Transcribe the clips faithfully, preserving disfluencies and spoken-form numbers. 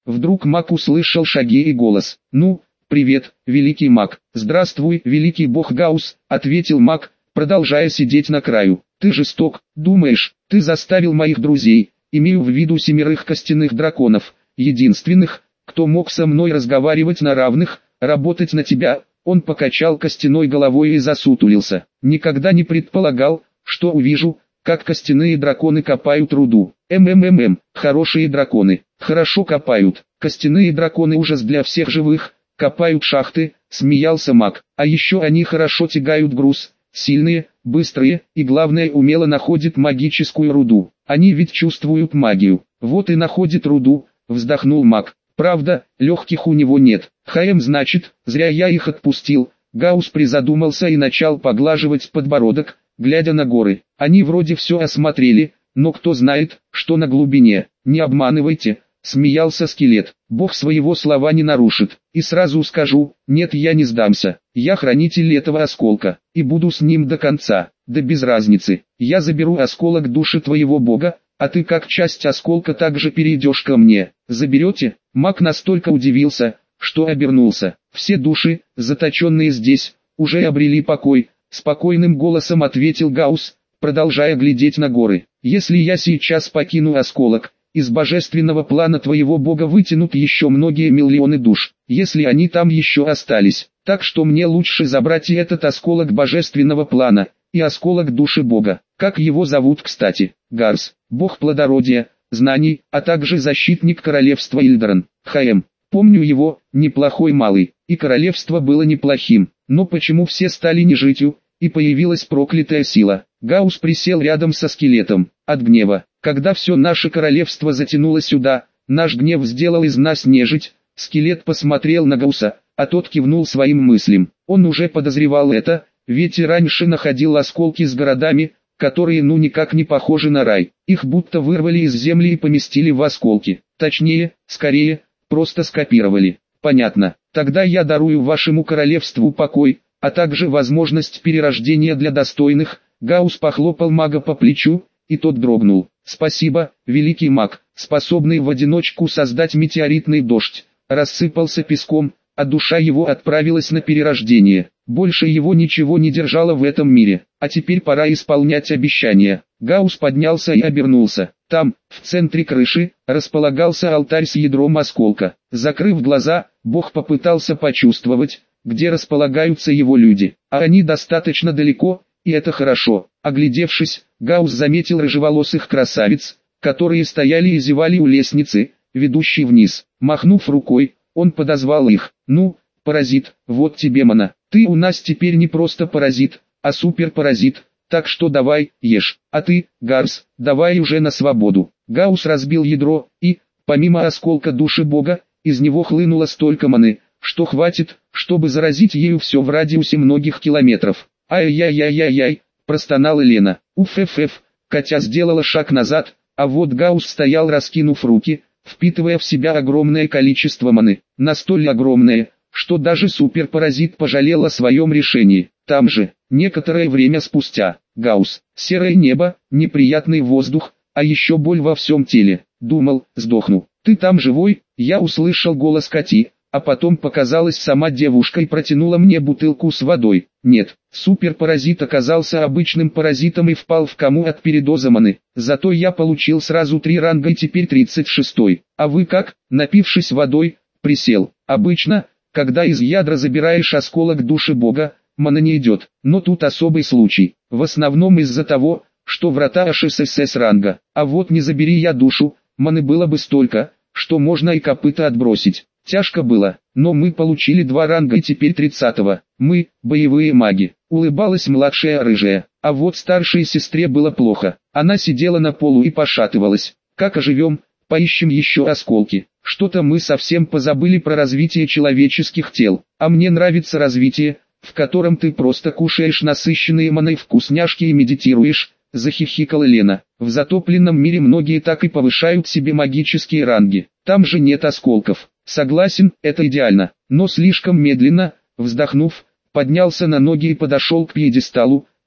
Вдруг маг услышал шаги и голос. «Ну, привет, великий маг». «Здравствуй, великий бог Гаус», — ответил маг, продолжая сидеть на краю. «Ты жесток, думаешь, ты заставил моих друзей, имею в виду семерых костяных драконов, единственных, кто мог со мной разговаривать на равных, работать на тебя». Он покачал костяной головой и засутулился. «Никогда не предполагал, что увижу, как костяные драконы копают руду. МММ, хорошие драконы, хорошо копают. Костяные драконы ужас для всех живых, копают шахты», — смеялся маг. «А еще они хорошо тягают груз, сильные, быстрые и, главное, умело находят магическую руду. Они ведь чувствуют магию. Вот и находят руду», — вздохнул маг. «Правда, легких у него нет. Хм, значит, зря я их отпустил». Гаус призадумался и начал поглаживать подбородок, глядя на горы. «Они вроде все осмотрели, но кто знает, что на глубине». «Не обманывайте», — смеялся скелет. «Бог своего слова не нарушит. И сразу скажу, нет, я не сдамся. Я хранитель этого осколка, и буду с ним до конца. Да без разницы. Я заберу осколок души твоего бога, а ты как часть осколка также перейдешь ко мне. Заберете?» Маг настолько удивился, что обернулся. «Все души, заточенные здесь, уже обрели покой», — спокойным голосом ответил Гаус, продолжая глядеть на горы. «Если я сейчас покину осколок, из божественного плана твоего бога вытянут еще многие миллионы душ, если они там еще остались. Так что мне лучше забрать и этот осколок божественного плана, и осколок души бога. Как его зовут, кстати?» «Гарс, бог плодородия, знаний, а также защитник королевства Ильдаран». «Хм, помню его, неплохой малый, и королевство было неплохим, но почему все стали нежитью, и появилась проклятая сила?» Гаус присел рядом со скелетом. «От гнева. Когда все наше королевство затянуло сюда, наш гнев сделал из нас нежить». Скелет посмотрел на Гауса, а тот кивнул своим мыслям. Он уже подозревал это, ведь и раньше находил осколки с городами, которые ну никак не похожи на рай. Их будто вырвали из земли и поместили в осколки. Точнее, скорее, просто скопировали. «Понятно. Тогда я дарую вашему королевству покой, а также возможность перерождения для достойных». Гаус похлопал мага по плечу, и тот дрогнул. «Спасибо, великий маг, способный в одиночку создать метеоритный дождь». Рассыпался песком, а душа его отправилась на перерождение. Больше его ничего не держало в этом мире, а теперь пора исполнять обещания. Гаус поднялся и обернулся. Там, в центре крыши, располагался алтарь с ядром осколка. Закрыв глаза, бог попытался почувствовать, где располагаются его люди. А они достаточно далеко, и это хорошо. Оглядевшись, Гаус заметил рыжеволосых красавиц, которые стояли и зевали у лестницы, ведущей вниз. Махнув рукой, он подозвал их. «Ну, паразит, вот тебе мана. Ты у нас теперь не просто паразит, а суперпаразит, так что давай, ешь. А ты, Гарс, давай уже на свободу». Гаус разбил ядро, и, помимо осколка души бога, из него хлынуло столько маны, что хватит, чтобы заразить ею все в радиусе многих километров. «Ай-яй-яй-яй-яй», простонала Лена. «Уф-эф-эф», Катя сделала шаг назад, а вот Гаус стоял, раскинув руки, впитывая в себя огромное количество маны. Настолько огромное, что даже суперпаразит пожалел о своем решении. Там же, некоторое время спустя, Гаус, серое небо, неприятный воздух, а еще боль во всем теле. Думал, сдохну. «Ты там живой?» Я услышал голос Кати, а потом показалась сама девушка и протянула мне бутылку с водой. Нет, суперпаразит оказался обычным паразитом и впал в кому от передоза маны. Зато я получил сразу три ранга и теперь тридцать шестой. А вы как? Напившись водой, присел. Обычно, когда из ядра забираешь осколок души бога, мана не идет. Но тут особый случай. В основном из-за того, что врата аж эс эс эс ранга. А вот не забери я душу, маны было бы столько, что можно и копыта отбросить. Тяжко было, но мы получили два ранга и теперь тридцатого. Мы, боевые маги. Улыбалась младшая рыжая. А вот старшей сестре было плохо. Она сидела на полу и пошатывалась. «Как оживем, поищем еще осколки. Что-то мы совсем позабыли про развитие человеческих тел. А мне нравится развитие, в котором ты просто кушаешь насыщенные маной вкусняшки и медитируешь», — захихикала Лена. «В затопленном мире многие так и повышают себе магические ранги. Там же нет осколков». «Согласен, это идеально, но слишком медленно», — вздохнув, поднялся на ноги и подошел к пьедесталу,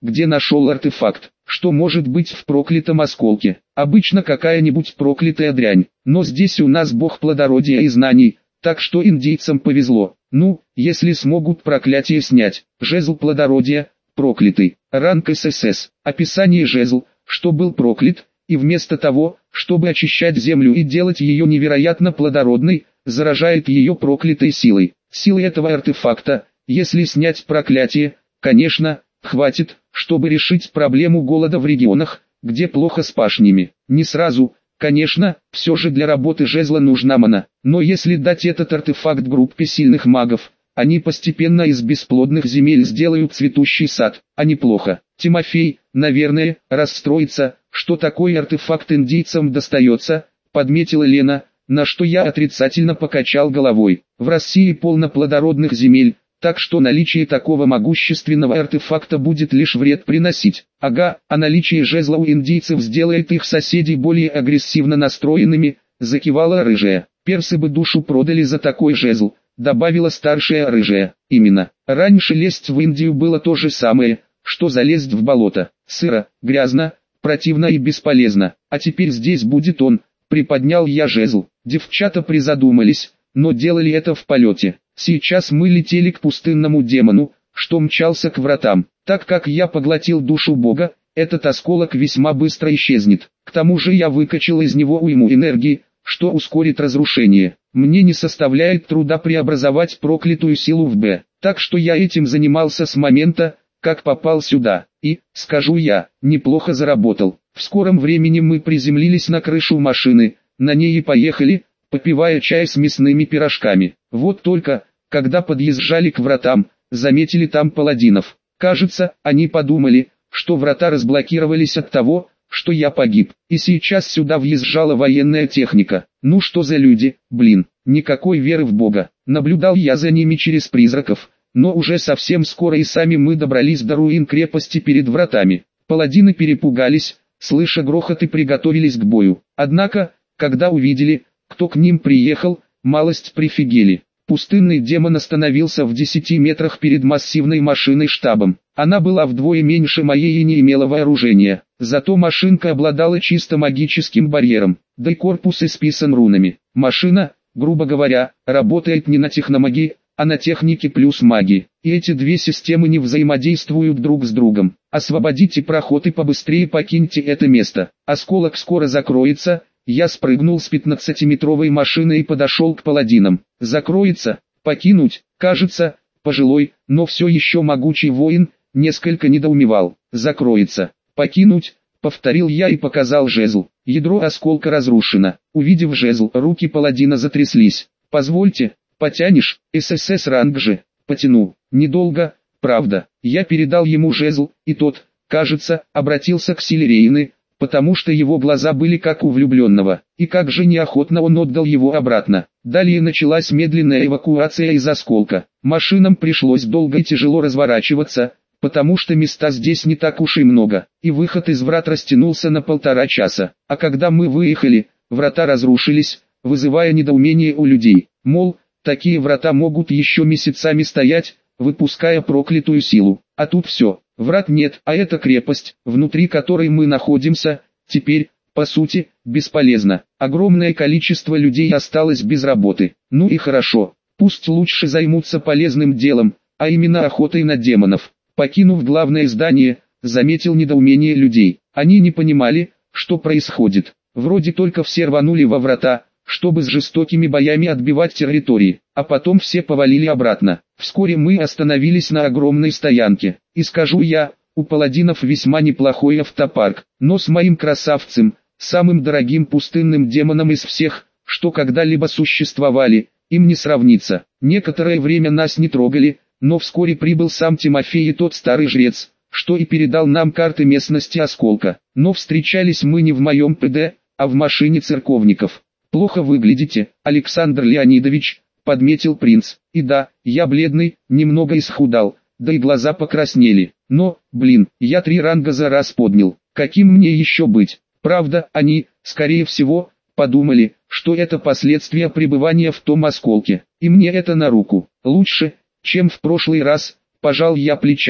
где нашел артефакт. Что может быть в проклятом осколке? Обычно какая-нибудь проклятая дрянь. Но здесь у нас бог плодородия и знаний, так что индейцам повезло. Ну, если смогут проклятие снять. Жезл плодородия, проклятый. Ранг ССС. Описание: жезл, что был проклят, и вместо того, чтобы очищать землю и делать ее невероятно плодородной, заражает ее проклятой силой. Силы этого артефакта, если снять проклятие, конечно, хватит, чтобы решить проблему голода в регионах, где плохо с пашнями. Не сразу, конечно, все же для работы жезла нужна мана, но если дать этот артефакт группе сильных магов, они постепенно из бесплодных земель сделают цветущий сад, а неплохо. Тимофей, наверное, расстроится, что такой артефакт индейцам достается, подметила Лена, на что я отрицательно покачал головой. В России полно плодородных земель, так что наличие такого могущественного артефакта будет лишь вред приносить. Ага, а наличие жезла у индейцев сделает их соседей более агрессивно настроенными, закивала рыжая. Персы бы душу продали за такой жезл, добавила старшая рыжая. Именно, раньше лезть в Индию было то же самое, что залезть в болото. Сыро, грязно, противно и бесполезно. А теперь здесь будет он. Приподнял я жезл. Девчата призадумались, но делали это в полете. Сейчас мы летели к пустынному демону, что мчался к вратам. Так как я поглотил душу бога, этот осколок весьма быстро исчезнет. К тому же я выкачал из него уйму энергии, что ускорит разрушение. Мне не составляет труда преобразовать проклятую силу в Б. Так что я этим занимался с момента, как попал сюда. И, скажу я, неплохо заработал. В скором времени мы приземлились на крышу машины, на ней и поехали, попивая чай с мясными пирожками. Вот только, когда подъезжали к вратам, заметили там паладинов. Кажется, они подумали, что врата разблокировались от того, что я погиб. И сейчас сюда въезжала военная техника. Ну что за люди, блин, никакой веры в Бога. Наблюдал я за ними через призраков, но уже совсем скоро и сами мы добрались до руин крепости перед вратами. Паладины перепугались, слыша грохот, и приготовились к бою. Однако, когда увидели, кто к ним приехал, малость прифигели. Пустынный демон остановился в десяти метрах перед массивной машиной штабом. Она была вдвое меньше моей и не имела вооружения. Зато машинка обладала чисто магическим барьером, да и корпус исписан рунами. Машина, грубо говоря, работает не на техномагии, а на технике плюс магии. И эти две системы не взаимодействуют друг с другом. Освободите проход и побыстрее покиньте это место. Осколок скоро закроется. Я спрыгнул с пятнадцатиметровой машины и подошел к паладинам. Закроется, покинуть, кажется, пожилой, но все еще могучий воин, несколько недоумевал. Закроется, покинуть, повторил я и показал жезл. Ядро осколка разрушено. Увидев жезл, руки паладина затряслись. Позвольте, потянешь, ССС ранг же, потяну. Недолго, правда. Я передал ему жезл, и тот, кажется, обратился к силе Рейны, потому что его глаза были как у влюбленного, и как же неохотно он отдал его обратно. Далее началась медленная эвакуация из осколка. Машинам пришлось долго и тяжело разворачиваться, потому что места здесь не так уж и много, и выход из врат растянулся на полтора часа. А когда мы выехали, врата разрушились, вызывая недоумение у людей. Мол, такие врата могут еще месяцами стоять, выпуская проклятую силу. А тут все. Врат нет, а эта крепость, внутри которой мы находимся, теперь, по сути, бесполезна. Огромное количество людей осталось без работы. Ну и хорошо, пусть лучше займутся полезным делом, а именно охотой на демонов. Покинув главное здание, заметил недоумение людей. Они не понимали, что происходит. Вроде только все рванули во врата, чтобы с жестокими боями отбивать территории, а потом все повалили обратно. Вскоре мы остановились на огромной стоянке, и скажу я, у паладинов весьма неплохой автопарк, но с моим красавцем, самым дорогим пустынным демоном из всех, что когда-либо существовали, им не сравнится. Некоторое время нас не трогали, но вскоре прибыл сам Тимофей и тот старый жрец, что и передал нам карты местности осколка. Но встречались мы не в моем ПД, а в машине церковников. «Плохо выглядите, Александр Леонидович», — подметил принц. И да, я бледный, немного исхудал, да и глаза покраснели. Но, блин, я три ранга за раз поднял. Каким мне еще быть? Правда, они, скорее всего, подумали, что это последствия пребывания в том осколке. И мне это на руку. Лучше, чем в прошлый раз, пожал я плечами.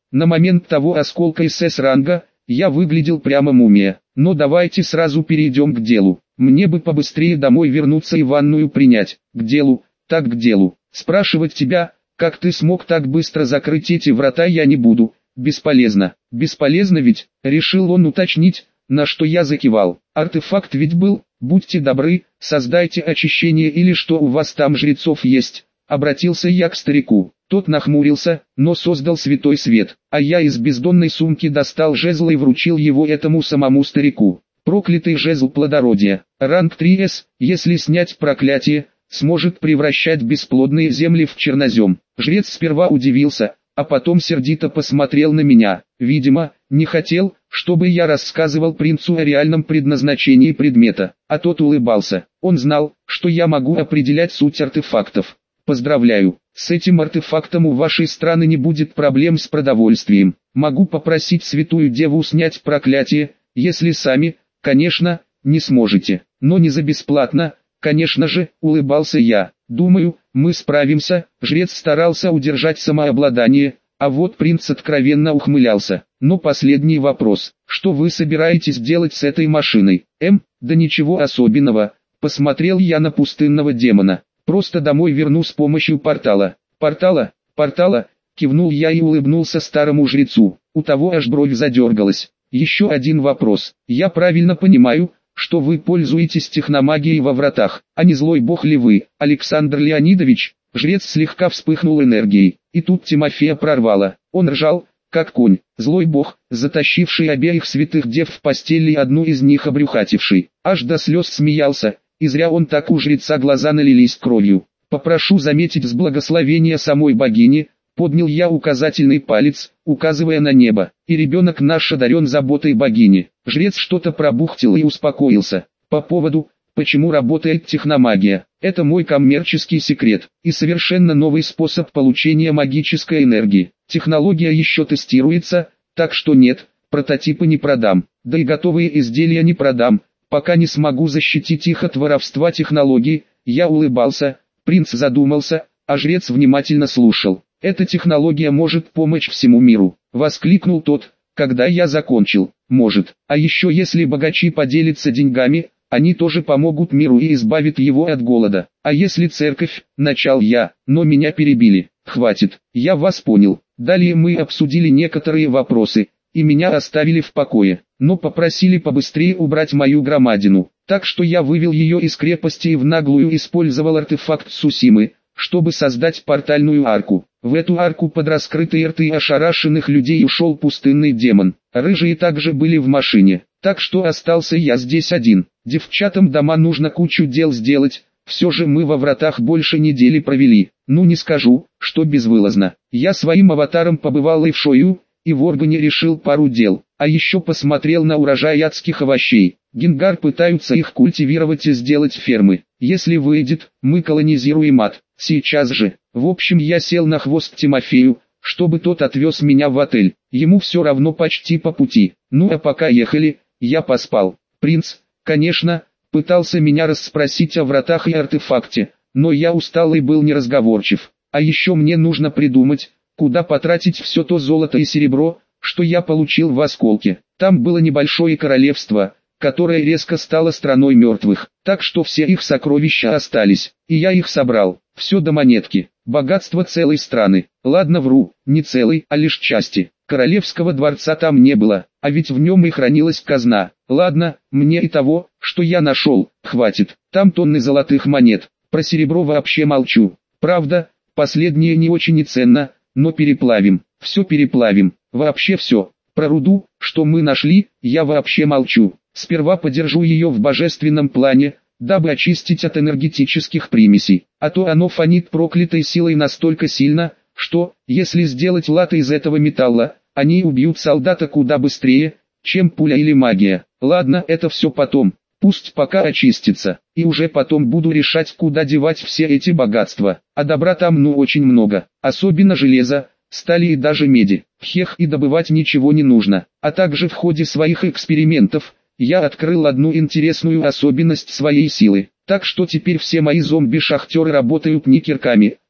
На момент того осколка эс эс ранга, я выглядел прямо мумия. Но давайте сразу перейдем к делу. Мне бы побыстрее домой вернуться и ванную принять. К делу, так к делу. Спрашивать тебя, как ты смог так быстро закрыть эти врата, я не буду. Бесполезно. Бесполезно ведь, решил он уточнить, на что я закивал. Артефакт ведь был, будьте добры, создайте очищение или что у вас там жрецов есть. Обратился я к старику. Тот нахмурился, но создал святой свет, а я из бездонной сумки достал жезл и вручил его этому самому старику. Проклятый жезл плодородия, ранг три эс, если снять проклятие, сможет превращать бесплодные земли в чернозем. Жрец сперва удивился, а потом сердито посмотрел на меня. Видимо, не хотел, чтобы я рассказывал принцу о реальном предназначении предмета, а тот улыбался. Он знал, что я могу определять суть артефактов. Поздравляю, с этим артефактом у вашей страны не будет проблем с продовольствием. Могу попросить святую деву снять проклятие, если сами, конечно, не сможете. Но не за бесплатно, конечно же, улыбался я. Думаю, мы справимся. Жрец старался удержать самообладание, а вот принц откровенно ухмылялся. Но последний вопрос, что вы собираетесь делать с этой машиной? Эм, да ничего особенного, посмотрел я на пустынного демона. Просто домой верну с помощью портала. Портала, портала, кивнул я и улыбнулся старому жрецу. У того аж бровь задергалась. Еще один вопрос. Я правильно понимаю, что вы пользуетесь техномагией во вратах, а не злой бог ли вы, Александр Леонидович? Жрец слегка вспыхнул энергией, и тут Тимофея прорвало. Он ржал, как конь, злой бог, затащивший обеих святых дев в постель и одну из них обрюхативший. Аж до слез смеялся. И зря он так, у жреца глаза налились кровью. Попрошу заметить с благословения самой богини, поднял я указательный палец, указывая на небо, и ребенок наш одарен заботой богини. Жрец что-то пробухтел и успокоился. По поводу, почему работает техномагия, это мой коммерческий секрет, и совершенно новый способ получения магической энергии. Технология еще тестируется, так что нет, прототипы не продам, да и готовые изделия не продам. Пока не смогу защитить их от воровства технологий. Я улыбался, принц задумался, а жрец внимательно слушал. Эта технология может помочь всему миру, воскликнул тот, когда я закончил. Может, а еще если богачи поделятся деньгами, они тоже помогут миру и избавят его от голода. А если церковь, начал я, но меня перебили. Хватит, я вас понял. Далее мы обсудили некоторые вопросы, и меня оставили в покое, но попросили побыстрее убрать мою громадину. Так что я вывел ее из крепости и в наглую использовал артефакт Сусимы, чтобы создать портальную арку. В эту арку под раскрытые рты ошарашенных людей ушел пустынный демон. Рыжие также были в машине, так что остался я здесь один. Девчатам дома нужно кучу дел сделать, все же мы во вратах больше недели провели. Ну не скажу, что безвылазно. Я своим аватаром побывал и в Шою, и в Органе решил пару дел, а еще посмотрел на урожай адских овощей. Генгар пытаются их культивировать и сделать фермы. Если выйдет, мы колонизируем ад. Сейчас же. В общем, я сел на хвост Тимофею, чтобы тот отвез меня в отель. Ему все равно почти по пути. Ну а пока ехали, я поспал. Принц, конечно, пытался меня расспросить о вратах и артефакте, но я устал и был неразговорчив. А еще мне нужно придумать, куда потратить все то золото и серебро, что я получил в осколке. Там было небольшое королевство, которое резко стало страной мертвых, так что все их сокровища остались, и я их собрал, все до монетки. Богатство целой страны, ладно вру, не целой, а лишь части. Королевского дворца там не было, а ведь в нем и хранилась казна. Ладно, мне и того, что я нашел, хватит. Там тонны золотых монет, про серебро вообще молчу. Правда, последнее не очень и ценно, но переплавим, все переплавим, вообще все. Про руду, что мы нашли, я вообще молчу. Сперва подержу ее в божественном плане, дабы очистить от энергетических примесей, а то оно фонит проклятой силой настолько сильно, что, если сделать латы из этого металла, они убьют солдата куда быстрее, чем пуля или магия. Ладно, это все потом, пусть пока очистится, и уже потом буду решать, куда девать все эти богатства, а добра там ну очень много, особенно железа, стали и даже меди. Хех, и добывать ничего не нужно, а также в ходе своих экспериментов, я открыл одну интересную особенность своей силы, так что теперь все мои зомби-шахтеры работают не кирками,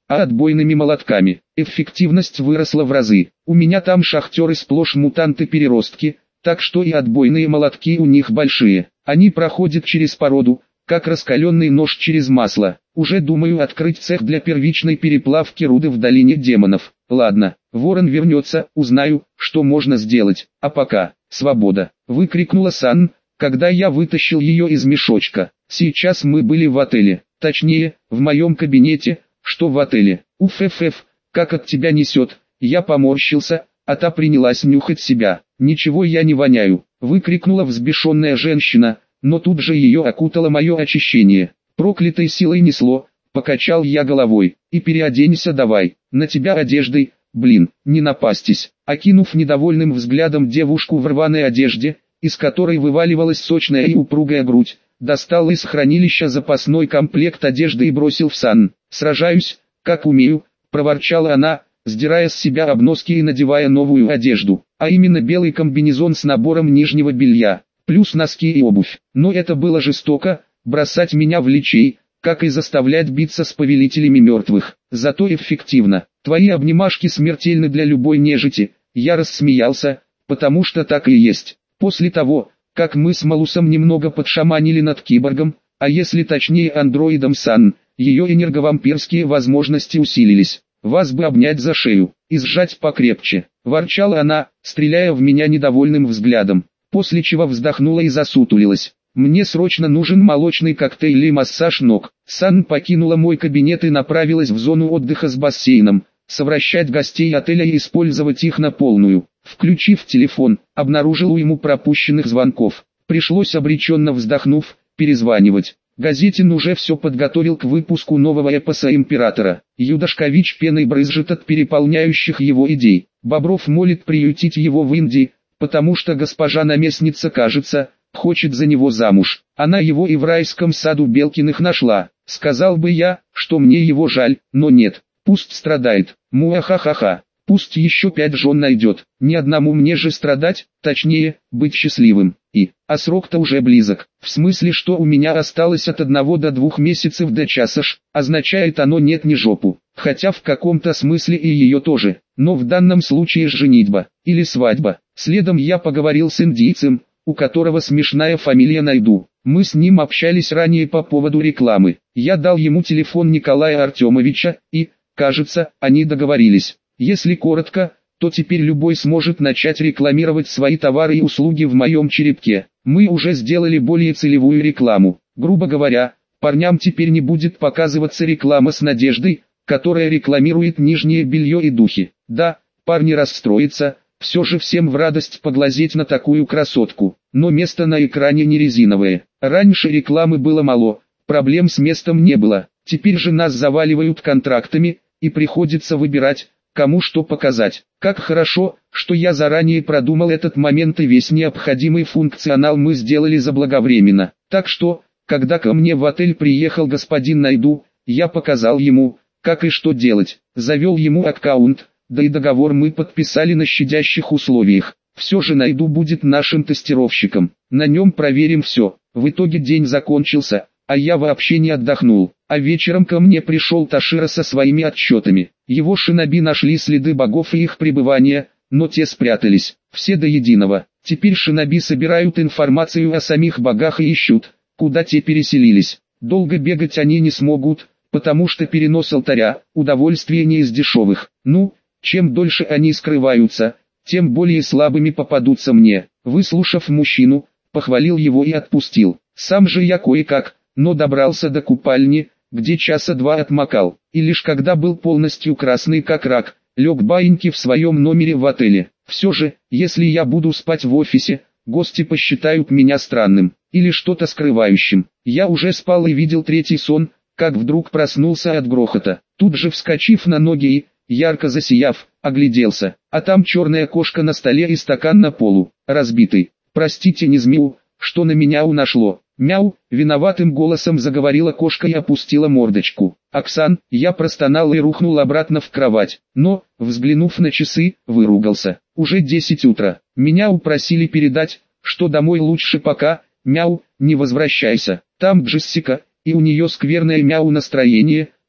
а отбойными молотками. Эффективность выросла в разы. У меня там шахтеры сплошь мутанты-переростки, так что и отбойные молотки у них большие. Они проходят через породу, как раскаленный нож через масло. Уже думаю открыть цех для первичной переплавки руды в долине демонов. Ладно, Ворон вернется, узнаю, что можно сделать. А пока, свобода, выкрикнула Сан, когда я вытащил ее из мешочка. Сейчас мы были в отеле, точнее, в моем кабинете, что в отеле. Уф-ф-ф, как от тебя несет. Я поморщился, а та принялась нюхать себя. Ничего я не воняю, выкрикнула взбешенная женщина, но тут же ее окутало мое очищение. Проклятой силой несло, покачал я головой. И переоденься давай, на тебя одеждой, блин, не напастись. Окинув недовольным взглядом девушку в рваной одежде, из которой вываливалась сочная и упругая грудь, достал из хранилища запасной комплект одежды и бросил в Сан. «Сражаюсь, как умею», — проворчала она, сдирая с себя обноски и надевая новую одежду, а именно белый комбинезон с набором нижнего белья, плюс носки и обувь. Но это было жестоко, бросать меня в личей, как и заставлять биться с повелителями мертвых. Зато эффективно. Твои обнимашки смертельны для любой нежити. Я рассмеялся, потому что так и есть. После того, как мы с Малусом немного подшаманили над киборгом, а если точнее андроидом Сан, ее энерговампирские возможности усилились. Вас бы обнять за шею и сжать покрепче, ворчала она, стреляя в меня недовольным взглядом, после чего вздохнула и засутулилась. Мне срочно нужен молочный коктейль и массаж ног. Сан покинула мой кабинет и направилась в зону отдыха с бассейном, совращать гостей отеля и использовать их на полную. Включив телефон, обнаружил уйму пропущенных звонков. Пришлось, обреченно вздохнув, перезванивать. Газетин уже все подготовил к выпуску нового эпоса Императора. Юдашкович пеной брызжет от переполняющих его идей. Бобров молит приютить его в Индии, потому что госпожа наместница, кажется, хочет за него замуж. Она его и в райском саду Белкиных нашла. Сказал бы я, что мне его жаль, но нет. Пусть страдает. Муахахаха. Пусть еще пять жен найдет. Ни одному мне же страдать, точнее, быть счастливым. И, а срок-то уже близок. В смысле, что у меня осталось от одного до двух месяцев до часа ж, означает оно нет ни жопу. Хотя в каком-то смысле и ее тоже. Но в данном случае женитьба, или свадьба. Следом я поговорил с индийцем, у которого смешная фамилия Найду. Мы с ним общались ранее по поводу рекламы. Я дал ему телефон Николая Артемовича, и, кажется, они договорились. Если коротко, то теперь любой сможет начать рекламировать свои товары и услуги в моем черепке. Мы уже сделали более целевую рекламу. Грубо говоря, парням теперь не будет показываться реклама с Надеждой, которая рекламирует нижнее белье и духи. Да, парни расстроятся, все же всем в радость поглазеть на такую красотку. Но место на экране не резиновое. Раньше рекламы было мало, проблем с местом не было. Теперь же нас заваливают контрактами, и приходится выбирать, кому что показать. Как хорошо, что я заранее продумал этот момент и весь необходимый функционал мы сделали заблаговременно. Так что, когда ко мне в отель приехал господин Найду, я показал ему, как и что делать. Завел ему аккаунт, да и договор мы подписали на щадящих условиях. Все же Найду будет нашим тестировщиком. На нем проверим все. В итоге день закончился, а я вообще не отдохнул. А вечером ко мне пришел Ташира со своими отчетами. Его шиноби нашли следы богов и их пребывания, но те спрятались, все до единого. Теперь шиноби собирают информацию о самих богах и ищут, куда те переселились. Долго бегать они не смогут, потому что перенос алтаря – удовольствие не из дешевых. Ну, чем дольше они скрываются, тем более слабыми попадутся мне. Выслушав мужчину, похвалил его и отпустил. Сам же я кое-как, но добрался до купальни, где часа два отмокал, и лишь когда был полностью красный как рак, лег баиньки в своем номере в отеле. Все же, если я буду спать в офисе, гости посчитают меня странным, или что-то скрывающим. Я уже спал и видел третий сон, как вдруг проснулся от грохота. Тут же вскочив на ноги и, ярко засияв, огляделся, а там черная кошка на столе и стакан на полу, разбитый. Простите, не змею, что на меня унашло. Мяу, виноватым голосом заговорила кошка и опустила мордочку. Оксан, я простонал и рухнул обратно в кровать, но, взглянув на часы, выругался. Уже десять утра. Меня упросили передать, что домой лучше пока, мяу, не возвращайся. Там Джессика, и у нее скверное мяу настроение,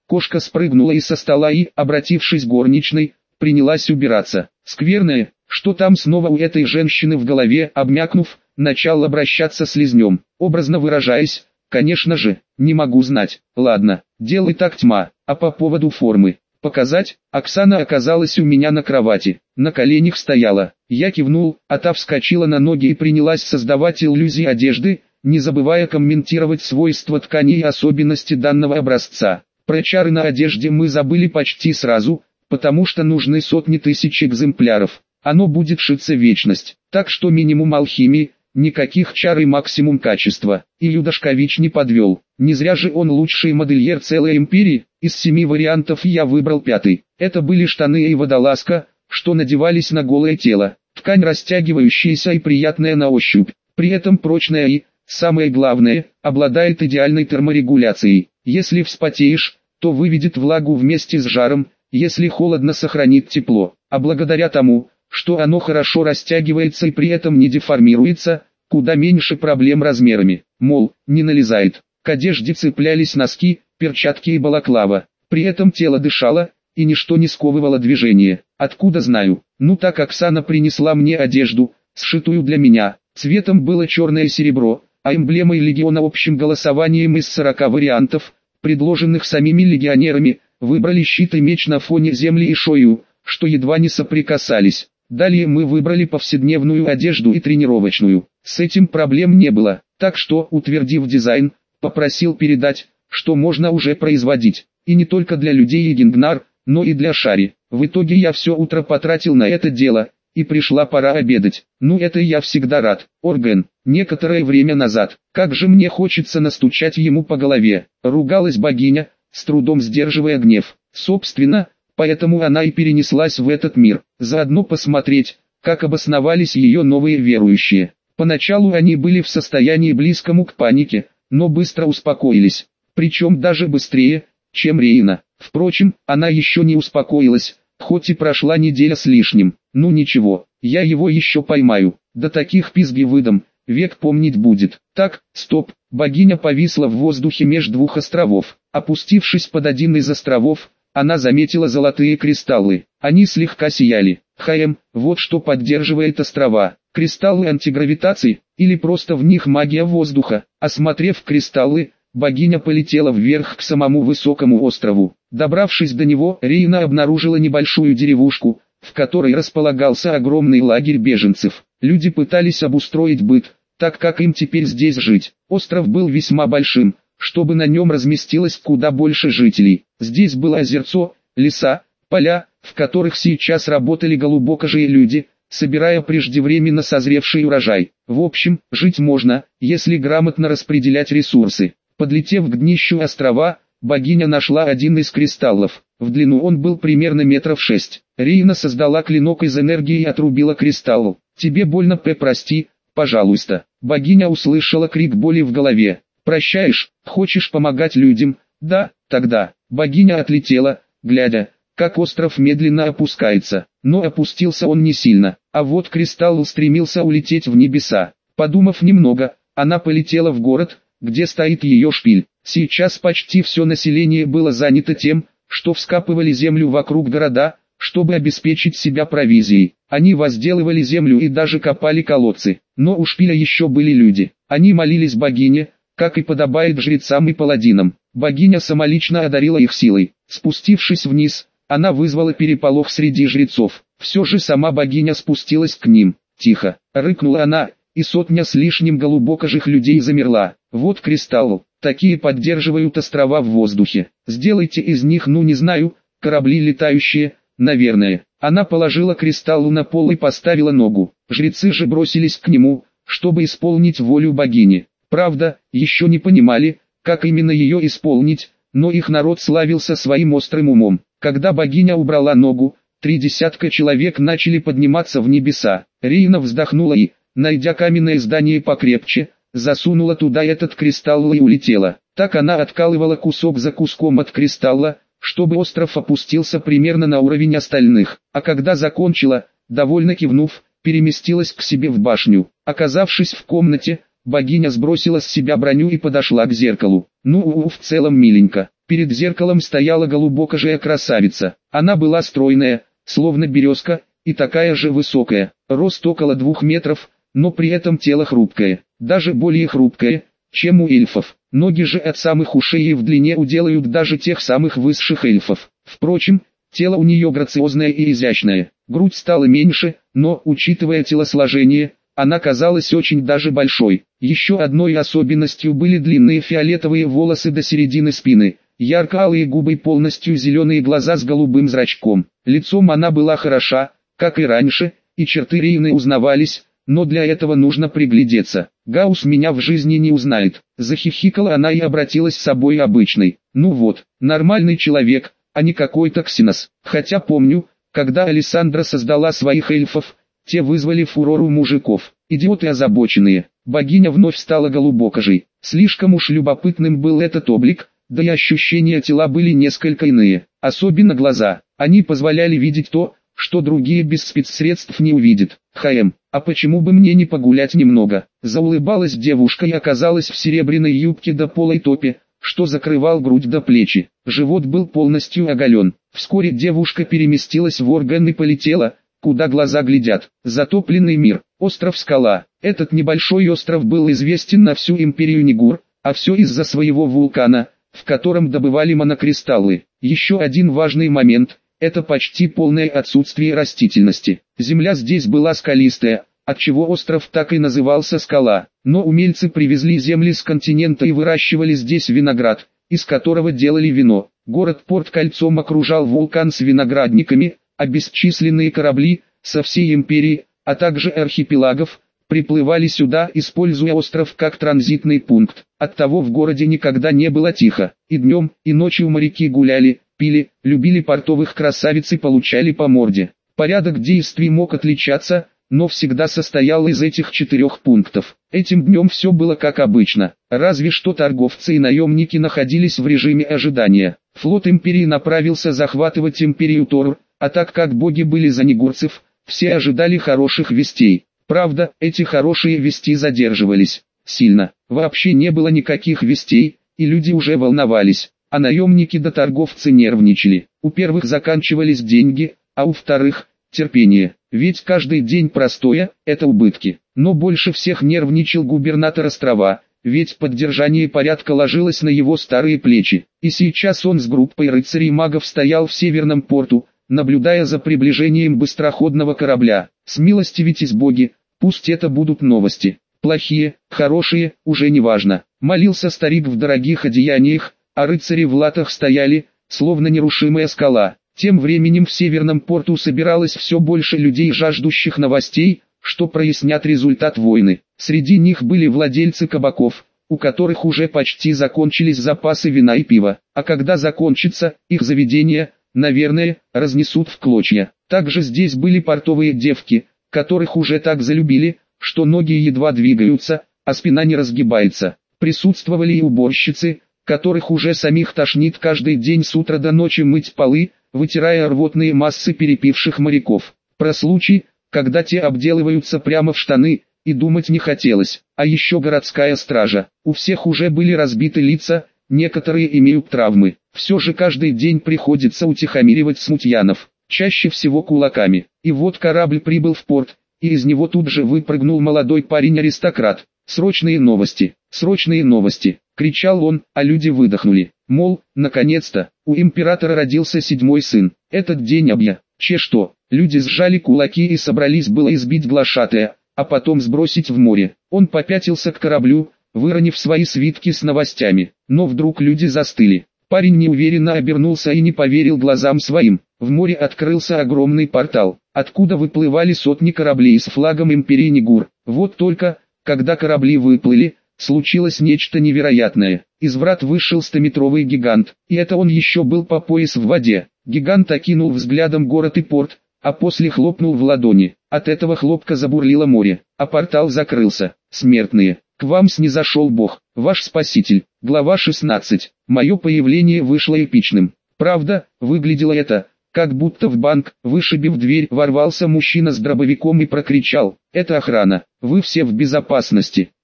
Кошка спрыгнула из со стола и, обратившись к горничной, принялась убираться. Скверное, что там снова у этой женщины в голове, обмякнув, начал обращаться слизнем. Образно выражаясь, конечно же, не могу знать. Ладно, делай так, тьма. А по поводу формы. Показать? Оксана оказалась у меня на кровати. На коленях стояла. Я кивнул, а та вскочила на ноги и принялась создавать иллюзии одежды, не забывая комментировать свойства ткани и особенности данного образца. Про чары на одежде мы забыли почти сразу, потому что нужны сотни тысяч экземпляров. Оно будет шиться вечность. Так что минимум алхимии, никаких чар и максимум качества. И Юдашкович не подвел. Не зря же он лучший модельер целой империи. Из семи вариантов я выбрал пятый. Это были штаны и водолазка, что надевались на голое тело. Ткань растягивающаяся и приятная на ощупь. При этом прочная и, самое главное, обладает идеальной терморегуляцией. Если вспотеешь, то выведет влагу вместе с жаром, если холодно, сохранит тепло. А благодаря тому, что оно хорошо растягивается и при этом не деформируется, куда меньше проблем размерами. Мол, не налезает. К одежде цеплялись носки, перчатки и балаклава. При этом тело дышало, и ничто не сковывало движение. Откуда знаю? Ну так Оксана принесла мне одежду, сшитую для меня. Цветом было черное серебро, а эмблемой легиона общим голосованием из сорока вариантов, предложенных самими легионерами, выбрали щит и меч на фоне земли и шою, что едва не соприкасались. Далее мы выбрали повседневную одежду и тренировочную. С этим проблем не было, так что, утвердив дизайн, попросил передать, что можно уже производить. И не только для людей и Гингнар, но и для Шари. В итоге я все утро потратил на это дело, и пришла пора обедать. Ну это я всегда рад. Орган, некоторое время назад, как же мне хочется настучать ему по голове. Ругалась богиня, с трудом сдерживая гнев. Собственно, поэтому она и перенеслась в этот мир, заодно посмотреть, как обосновались ее новые верующие. Поначалу они были в состоянии близкому к панике, но быстро успокоились, причем даже быстрее, чем Рейна. Впрочем, она еще не успокоилась, хоть и прошла неделя с лишним. Ну ничего, я его еще поймаю, до таких пизги выдам, век помнить будет. Так, стоп, богиня повисла в воздухе меж двух островов. Опустившись под один из островов, она заметила золотые кристаллы. Они слегка сияли. Хм, вот что поддерживает острова. Кристаллы антигравитации, или просто в них магия воздуха. Осмотрев кристаллы, богиня полетела вверх к самому высокому острову. Добравшись до него, Рейна обнаружила небольшую деревушку, в которой располагался огромный лагерь беженцев. Люди пытались обустроить быт, так как им теперь здесь жить. Остров был весьма большим, чтобы на нем разместилось куда больше жителей. Здесь было озерцо, леса, поля, в которых сейчас работали голубокожие люди, собирая преждевременно созревший урожай. В общем, жить можно, если грамотно распределять ресурсы. Подлетев к днищу острова, богиня нашла один из кристаллов. В длину он был примерно метров шесть. Рейна создала клинок из энергии и отрубила кристалл. «Тебе больно, П, прости, пожалуйста». Богиня услышала крик боли в голове. «Прощаешь? Хочешь помогать людям?» «Да, тогда». Богиня отлетела, глядя, как остров медленно опускается. Но опустился он не сильно, а вот кристалл стремился улететь в небеса. Подумав немного, она полетела в город, где стоит ее шпиль. Сейчас почти все население было занято тем, что вскапывали землю вокруг города, чтобы обеспечить себя провизией. Они возделывали землю и даже копали колодцы. Но у шпиля еще были люди. Они молились богине, как и подобает жрецам и паладинам. Богиня самолично одарила их силой. Спустившись вниз, она вызвала переполох среди жрецов. Все же сама богиня спустилась к ним. Тихо, рыкнула она, и сотня с лишним голубокожих людей замерла. Вот кристалл, такие поддерживают острова в воздухе. Сделайте из них, ну не знаю, корабли летающие, наверное. Она положила кристалл на пол и поставила ногу. Жрецы же бросились к нему, чтобы исполнить волю богини. Правда, еще не понимали, как именно ее исполнить, но их народ славился своим острым умом. Когда богиня убрала ногу, три десятка человек начали подниматься в небеса. Рейна вздохнула и, найдя каменное здание покрепче, засунула туда этот кристалл и улетела. Так она откалывала кусок за куском от кристалла, чтобы остров опустился примерно на уровень остальных. А когда закончила, довольно кивнув, переместилась к себе в башню. Оказавшись в комнате, Богиня сбросила с себя броню и подошла к зеркалу. Ну, в целом миленько. Перед зеркалом стояла голубокожая красавица. Она была стройная, словно березка, и такая же высокая. Рост около двух метров, но при этом тело хрупкое. Даже более хрупкое, чем у эльфов. Ноги же от самых ушей и в длине уделают даже тех самых высших эльфов. Впрочем, тело у нее грациозное и изящное. Грудь стала меньше, но, учитывая телосложение, она казалась очень даже большой. Еще одной особенностью были длинные фиолетовые волосы до середины спины, ярко-алые губы и полностью зеленые глаза с голубым зрачком. Лицом она была хороша, как и раньше, и черты Рейны узнавались, но для этого нужно приглядеться. Гаус меня в жизни не узнает. Захихикала она и обратилась с собой обычной. Ну вот, нормальный человек, а не какой-то ксенос. Хотя помню, когда Алессандра создала своих эльфов, те вызвали фурор у мужиков. Идиоты озабоченные. Богиня вновь стала голубокожей. Слишком уж любопытным был этот облик, да и ощущения тела были несколько иные. Особенно глаза. Они позволяли видеть то, что другие без спецсредств не увидят. Хм, а почему бы мне не погулять немного? Заулыбалась девушка и оказалась в серебряной юбке до полой топе, что закрывал грудь до плечи. Живот был полностью оголен. Вскоре девушка переместилась в орган и полетела, куда глаза глядят. Затопленный мир. Остров Скала. Этот небольшой остров был известен на всю империю Нигур, а все из-за своего вулкана, в котором добывали монокристаллы. Еще один важный момент – это почти полное отсутствие растительности. Земля здесь была скалистая, отчего остров так и назывался Скала. Но умельцы привезли земли с континента и выращивали здесь виноград, из которого делали вино. Город-порт кольцом окружал вулкан с виноградниками, а бесчисленные корабли со всей империи, а также архипелагов, приплывали сюда, используя остров как транзитный пункт. Оттого в городе никогда не было тихо. И днем, и ночью моряки гуляли, пили, любили портовых красавиц и получали по морде. Порядок действий мог отличаться, но всегда состоял из этих четырех пунктов. Этим днем все было как обычно, разве что торговцы и наемники находились в режиме ожидания. Флот империи направился захватывать империю Торр, а так как боги были за нигурцев, все ожидали хороших вестей. Правда, эти хорошие вести задерживались сильно. Вообще не было никаких вестей, и люди уже волновались, а наемники да торговцы нервничали. У первых заканчивались деньги, а у вторых – терпение. Ведь каждый день простоя – это убытки. Но больше всех нервничал губернатор острова, ведь поддержание порядка ложилось на его старые плечи. И сейчас он с группой рыцарей-магов стоял в северном порту, наблюдая за приближением быстроходного корабля. Смилостивитесь боги, пусть это будут новости. Плохие, хорошие, уже не важно. Молился старик в дорогих одеяниях, а рыцари в латах стояли, словно нерушимая скала. Тем временем в северном порту собиралось все больше людей, жаждущих новостей, что прояснят результат войны. Среди них были владельцы кабаков, у которых уже почти закончились запасы вина и пива. А когда закончится, их заведения, наверное, разнесут в клочья. Также здесь были портовые девки, которых уже так залюбили, что ноги едва двигаются, а спина не разгибается. Присутствовали и уборщицы, которых уже самих тошнит каждый день с утра до ночи мыть полы, вытирая рвотные массы перепивших моряков. Про случай, когда те обделываются прямо в штаны, и думать не хотелось. А еще городская стража. У всех уже были разбиты лица, некоторые имеют травмы. Все же каждый день приходится утихомиривать смутьянов, чаще всего кулаками. И вот корабль прибыл в порт, и из него тут же выпрыгнул молодой парень-аристократ. «Срочные новости! Срочные новости!» — кричал он, а люди выдохнули. Мол, наконец-то, у императора родился седьмой сын. Этот день объя. Че что? Люди сжали кулаки и собрались было избить глашатая, а потом сбросить в море. Он попятился к кораблю, выронив свои свитки с новостями. Но вдруг люди застыли. Парень неуверенно обернулся и не поверил глазам своим. В море открылся огромный портал, откуда выплывали сотни кораблей с флагом империи Нигур. Вот только, когда корабли выплыли, случилось нечто невероятное. Из врат вышел стометровый гигант, и это он еще был по пояс в воде. Гигант окинул взглядом город и порт, а после хлопнул в ладони. От этого хлопка забурлило море, а портал закрылся. Смертные, к вам снизошел Бог, ваш спаситель. Глава шестнадцать. Мое появление вышло эпичным. Правда, выглядело это, как будто в банк, вышибив дверь, ворвался мужчина с дробовиком и прокричал: «Это охрана, вы все в безопасности». Ну,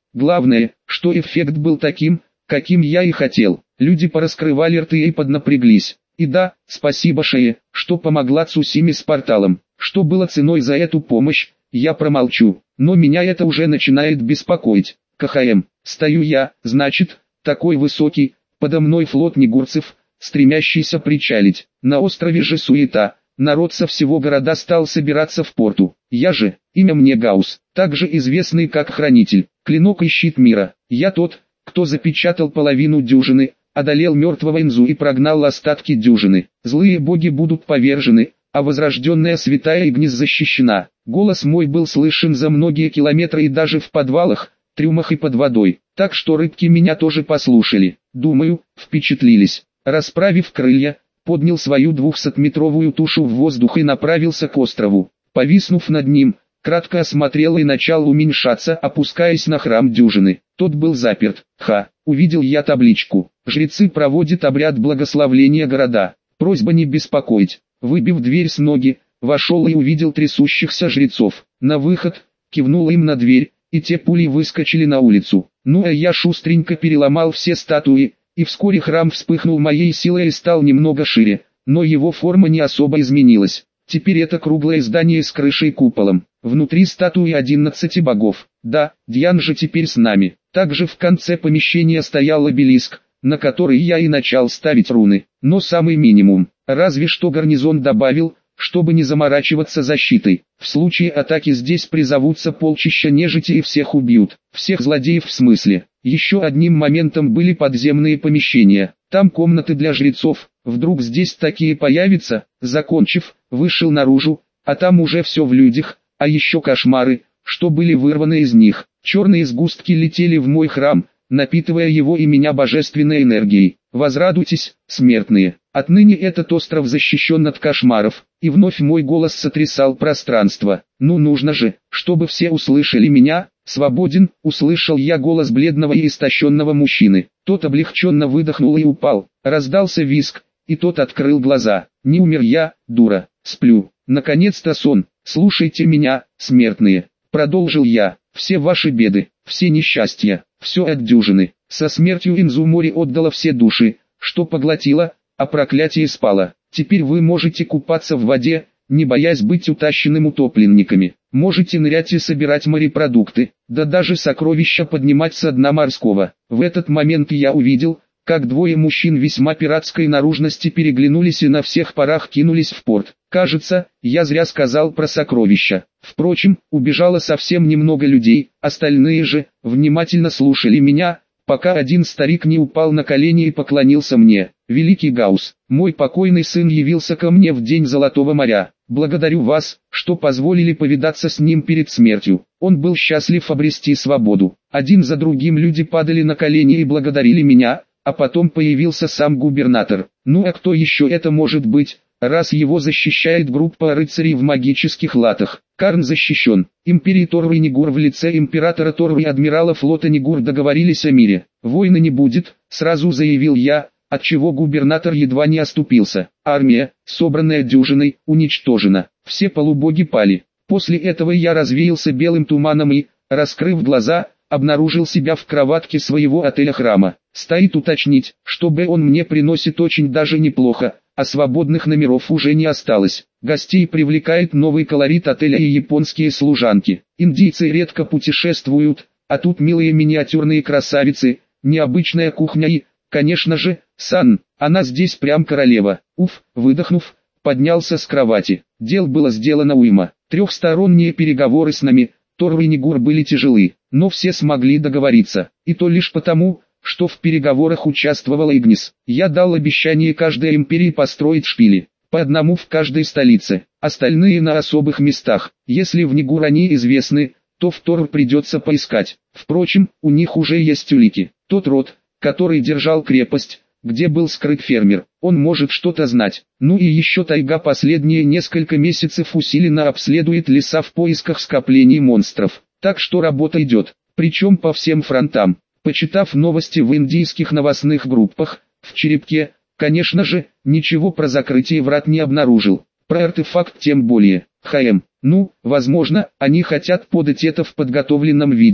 Главное, что эффект был таким, каким я и хотел. Люди пораскрывали рты и поднапряглись. И да, спасибо Шее, что помогла Цусиме с порталом. Что было ценой за эту помощь, я промолчу. Но меня это уже начинает беспокоить. КХМ, стою я, значит, такой высокий, подо мной флот нигурцев, стремящийся причалить. На острове же суета, народ со всего города стал собираться в порту. Я же, имя мне Гаус, также известный как Хранитель, Клинок и Щит Мира. Я тот, кто запечатал половину дюжины, одолел мертвого Инзу и прогнал остатки дюжины. Злые боги будут повержены, а возрожденная святая Игнис защищена. Голос мой был слышен за многие километры и даже в подвалах, трюмах и под водой, так что рыбки меня тоже послушали. Думаю, впечатлились. Расправив крылья, поднял свою двухсотметровую тушу в воздух и направился к острову. Повиснув над ним, кратко осмотрел и начал уменьшаться, опускаясь на храм дюжины. Тот был заперт. Ха, увидел я табличку. Жрецы проводят обряд благословления города. Просьба не беспокоить. Выбив дверь с ноги, вошел и увидел трясущихся жрецов. На выход, кивнул им на дверь, и те пулей выскочили на улицу. Ну а я шустренько переломал все статуи, и вскоре храм вспыхнул моей силой и стал немного шире, но его форма не особо изменилась. Теперь это круглое здание с крышей и куполом. Внутри статуи одиннадцати богов. Да, Дьян же теперь с нами. Также в конце помещения стоял обелиск, на который я и начал ставить руны. Но самый минимум. Разве что гарнизон добавил, чтобы не заморачиваться защитой. В случае атаки здесь призовутся полчища нежити и всех убьют. Всех злодеев в смысле. Еще одним моментом были подземные помещения. Там комнаты для жрецов. Вдруг здесь такие появятся. Закончив, вышел наружу, а там уже все в людях, а еще кошмары, что были вырваны из них. Черные сгустки летели в мой храм, напитывая его и меня божественной энергией. Возрадуйтесь, смертные. Отныне этот остров защищен от кошмаров, и вновь мой голос сотрясал пространство. Ну нужно же, чтобы все услышали меня. Свободен, услышал я голос бледного и истощенного мужчины. Тот облегченно выдохнул и упал. Раздался визг, и тот открыл глаза. Не умер я, дура, сплю. Наконец-то сон. Слушайте меня, смертные. Продолжил я. Все ваши беды, все несчастья, все от дюжины. Со смертью Инзу море отдало все души, что поглотило, а проклятие спало. Теперь вы можете купаться в воде, не боясь быть утащенным утопленниками. Можете нырять и собирать морепродукты, да даже сокровища поднимать со дна морского. В этот момент я увидел, как двое мужчин весьма пиратской наружности переглянулись и на всех парах кинулись в порт. Кажется, я зря сказал про сокровища. Впрочем, убежало совсем немного людей, остальные же внимательно слушали меня, пока один старик не упал на колени и поклонился мне. Великий Гаус, мой покойный сын явился ко мне в день Золотого моря. Благодарю вас, что позволили повидаться с ним перед смертью. Он был счастлив обрести свободу. Один за другим люди падали на колени и благодарили меня, а потом появился сам губернатор. Ну а кто еще это может быть, раз его защищает группа рыцарей в магических латах? Карн защищен. Империя Торвы и Нигур в лице императора Торвы и адмирала флота Нигур договорились о мире. Войны не будет, сразу заявил я, отчего губернатор едва не оступился. Армия, собранная дюжиной, уничтожена. Все полубоги пали. После этого я развеялся белым туманом и, раскрыв глаза, обнаружил себя в кроватке своего отеля-храма. Стоит уточнить, что Б он мне приносит очень даже неплохо, а свободных номеров уже не осталось. Гостей привлекает новый колорит отеля и японские служанки. Индийцы редко путешествуют, а тут милые миниатюрные красавицы, необычная кухня и, конечно же, Сан, она здесь прям королева. Уф, выдохнув, поднялся с кровати. Дел было сделано уйма. Трехсторонние переговоры с нами, Торвы и Нигур были тяжелы, но все смогли договориться. И то лишь потому, что в переговорах участвовала Игнис. Я дал обещание каждой империи построить шпили, по одному в каждой столице, остальные на особых местах. Если в Нигур они известны, то в Торв придется поискать. Впрочем, у них уже есть улики. Тот род, который держал крепость, где был скрыт фермер, он может что-то знать. Ну и еще тайга последние несколько месяцев усиленно обследует леса в поисках скоплений монстров. Так что работа идет, причем по всем фронтам. Почитав новости в индийских новостных группах, в черепке, конечно же, ничего про закрытие врат не обнаружил. Про артефакт тем более. ХМ. Ну, возможно, они хотят подать это в подготовленном виде.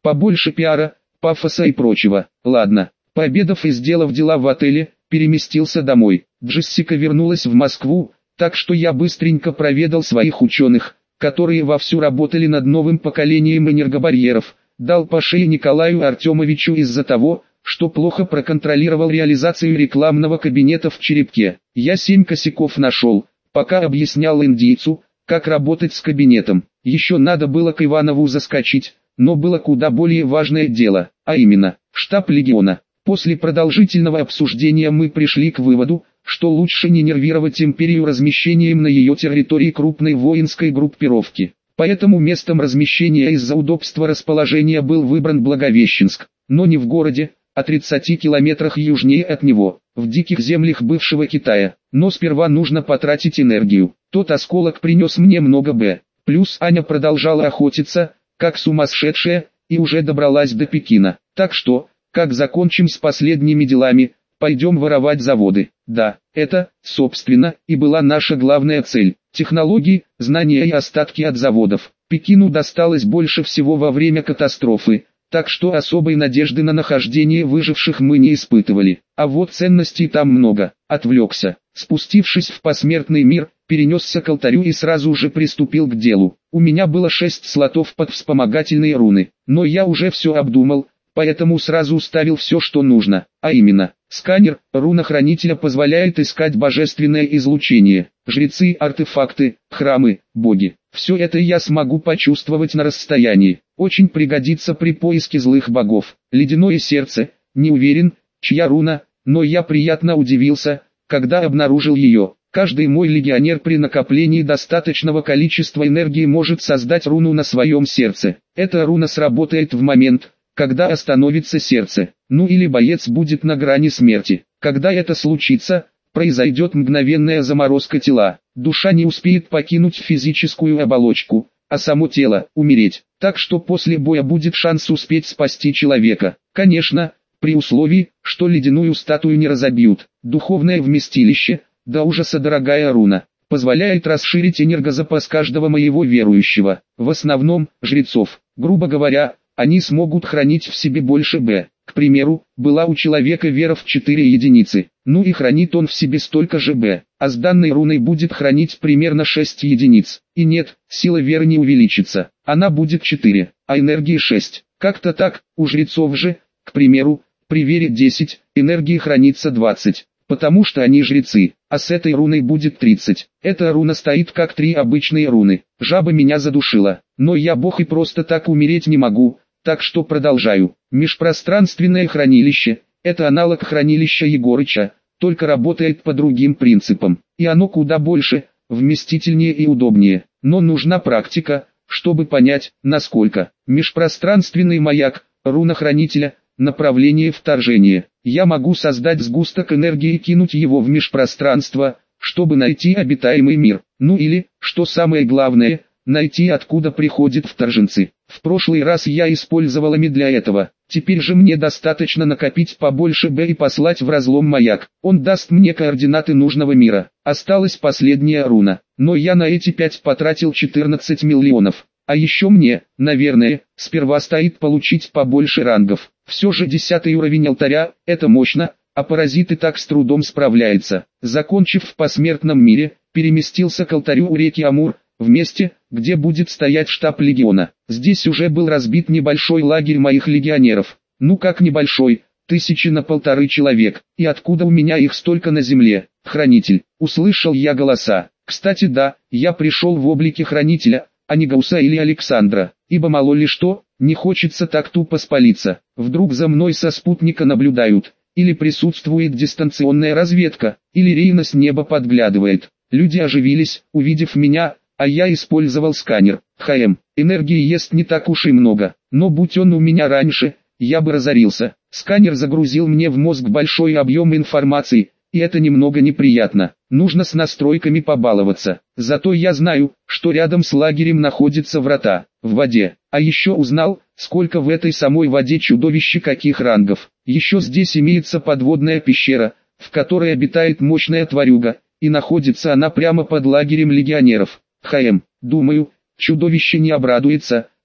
Побольше пиара, пафоса и прочего. Ладно, пообедав и сделав дела в отеле, переместился домой. Джессика вернулась в Москву, так что я быстренько проведал своих ученых, которые вовсю работали над новым поколением энергобарьеров. Дал по шее Николаю Артемовичу из-за того, что плохо проконтролировал реализацию рекламного кабинета в Черепке. Я семь косяков нашел, пока объяснял индийцу, как работать с кабинетом. Еще надо было к Иванову заскочить, но было куда более важное дело, а именно, штаб легиона. После продолжительного обсуждения мы пришли к выводу, что лучше не нервировать империю размещением на ее территории крупной воинской группировки. Поэтому местом размещения из-за удобства расположения был выбран Благовещенск, но не в городе, а тридцати километрах южнее от него, в диких землях бывшего Китая. Но сперва нужно потратить энергию. Тот осколок принес мне много Б. Плюс Аня продолжала охотиться, как сумасшедшая, и уже добралась до Пекина. Так что, как закончим с последними делами, пойдем воровать заводы. Да, это, собственно, и была наша главная цель. Технологии, знания и остатки от заводов. Пекину досталось больше всего во время катастрофы, так что особой надежды на нахождение выживших мы не испытывали. А вот ценностей там много. Отвлекся. Спустившись в посмертный мир, перенесся к алтарю и сразу же приступил к делу. У меня было шесть слотов под вспомогательные руны, но я уже все обдумал, поэтому сразу ставил все, что нужно, а именно, сканер, руна хранителя позволяет искать божественное излучение, жрецы, артефакты, храмы, боги. Все это я смогу почувствовать на расстоянии, очень пригодится при поиске злых богов. Ледяное сердце, не уверен, чья руна, но я приятно удивился, когда обнаружил ее. Каждый мой легионер при накоплении достаточного количества энергии может создать руну на своем сердце. Эта руна сработает в момент, когда остановится сердце, ну или боец будет на грани смерти. Когда это случится, произойдет мгновенная заморозка тела, душа не успеет покинуть физическую оболочку, а само тело – умереть. Так что после боя будет шанс успеть спасти человека. Конечно, при условии, что ледяную статую не разобьют. Духовное вместилище, до ужаса дорогая руна, позволяет расширить энергозапас каждого моего верующего, в основном, жрецов. Грубо говоря, они смогут хранить в себе больше Б. К примеру, была у человека вера в четыре единицы, ну и хранит он в себе столько же Б, а с данной руной будет хранить примерно шесть единиц. И нет, сила веры не увеличится, она будет четыре, а энергии шесть. Как-то так, у жрецов же, к примеру, при вере десять, энергии хранится двадцать, потому что они жрецы, а с этой руной будет тридцать. Эта руна стоит как три обычные руны. Жаба меня задушила, но я бог и просто так умереть не могу. Так что продолжаю. Межпространственное хранилище – это аналог хранилища Егорыча, только работает по другим принципам. И оно куда больше, вместительнее и удобнее. Но нужна практика, чтобы понять, насколько. Межпространственный маяк, руна хранителя, направление вторжения. Я могу создать сгусток энергии и кинуть его в межпространство, чтобы найти обитаемый мир. Ну или, что самое главное, найти откуда приходят вторженцы. В прошлый раз я использовал ими для этого, теперь же мне достаточно накопить побольше Б и послать в разлом маяк. Он даст мне координаты нужного мира. Осталась последняя руна, но я на эти пять потратил четырнадцать миллионов. А еще мне, наверное, сперва стоит получить побольше рангов. Все же десятый уровень алтаря, это мощно, а паразиты так с трудом справляются. Закончив в посмертном мире, переместился к алтарю у реки Амур, в месте, где будет стоять штаб легиона. Здесь уже был разбит небольшой лагерь моих легионеров. Ну как небольшой, тысячи на полторы человек. И откуда у меня их столько на земле? Хранитель. Услышал я голоса. Кстати да, я пришел в облике хранителя, а не Гауса или Александра. Ибо мало ли что, не хочется так тупо спалиться. Вдруг за мной со спутника наблюдают. Или присутствует дистанционная разведка, или Рейна с неба подглядывает. Люди оживились, увидев меня. А я использовал сканер. ХМ. Энергии ест не так уж и много, но будь он у меня раньше, я бы разорился. Сканер загрузил мне в мозг большой объем информации, и это немного неприятно. Нужно с настройками побаловаться. Зато я знаю, что рядом с лагерем находятся врата, в воде. А еще узнал, сколько в этой самой воде чудовищ каких рангов. Еще здесь имеется подводная пещера, в которой обитает мощная тварюга, и находится она прямо под лагерем легионеров. ХМ, думаю, чудовище не обрадуется,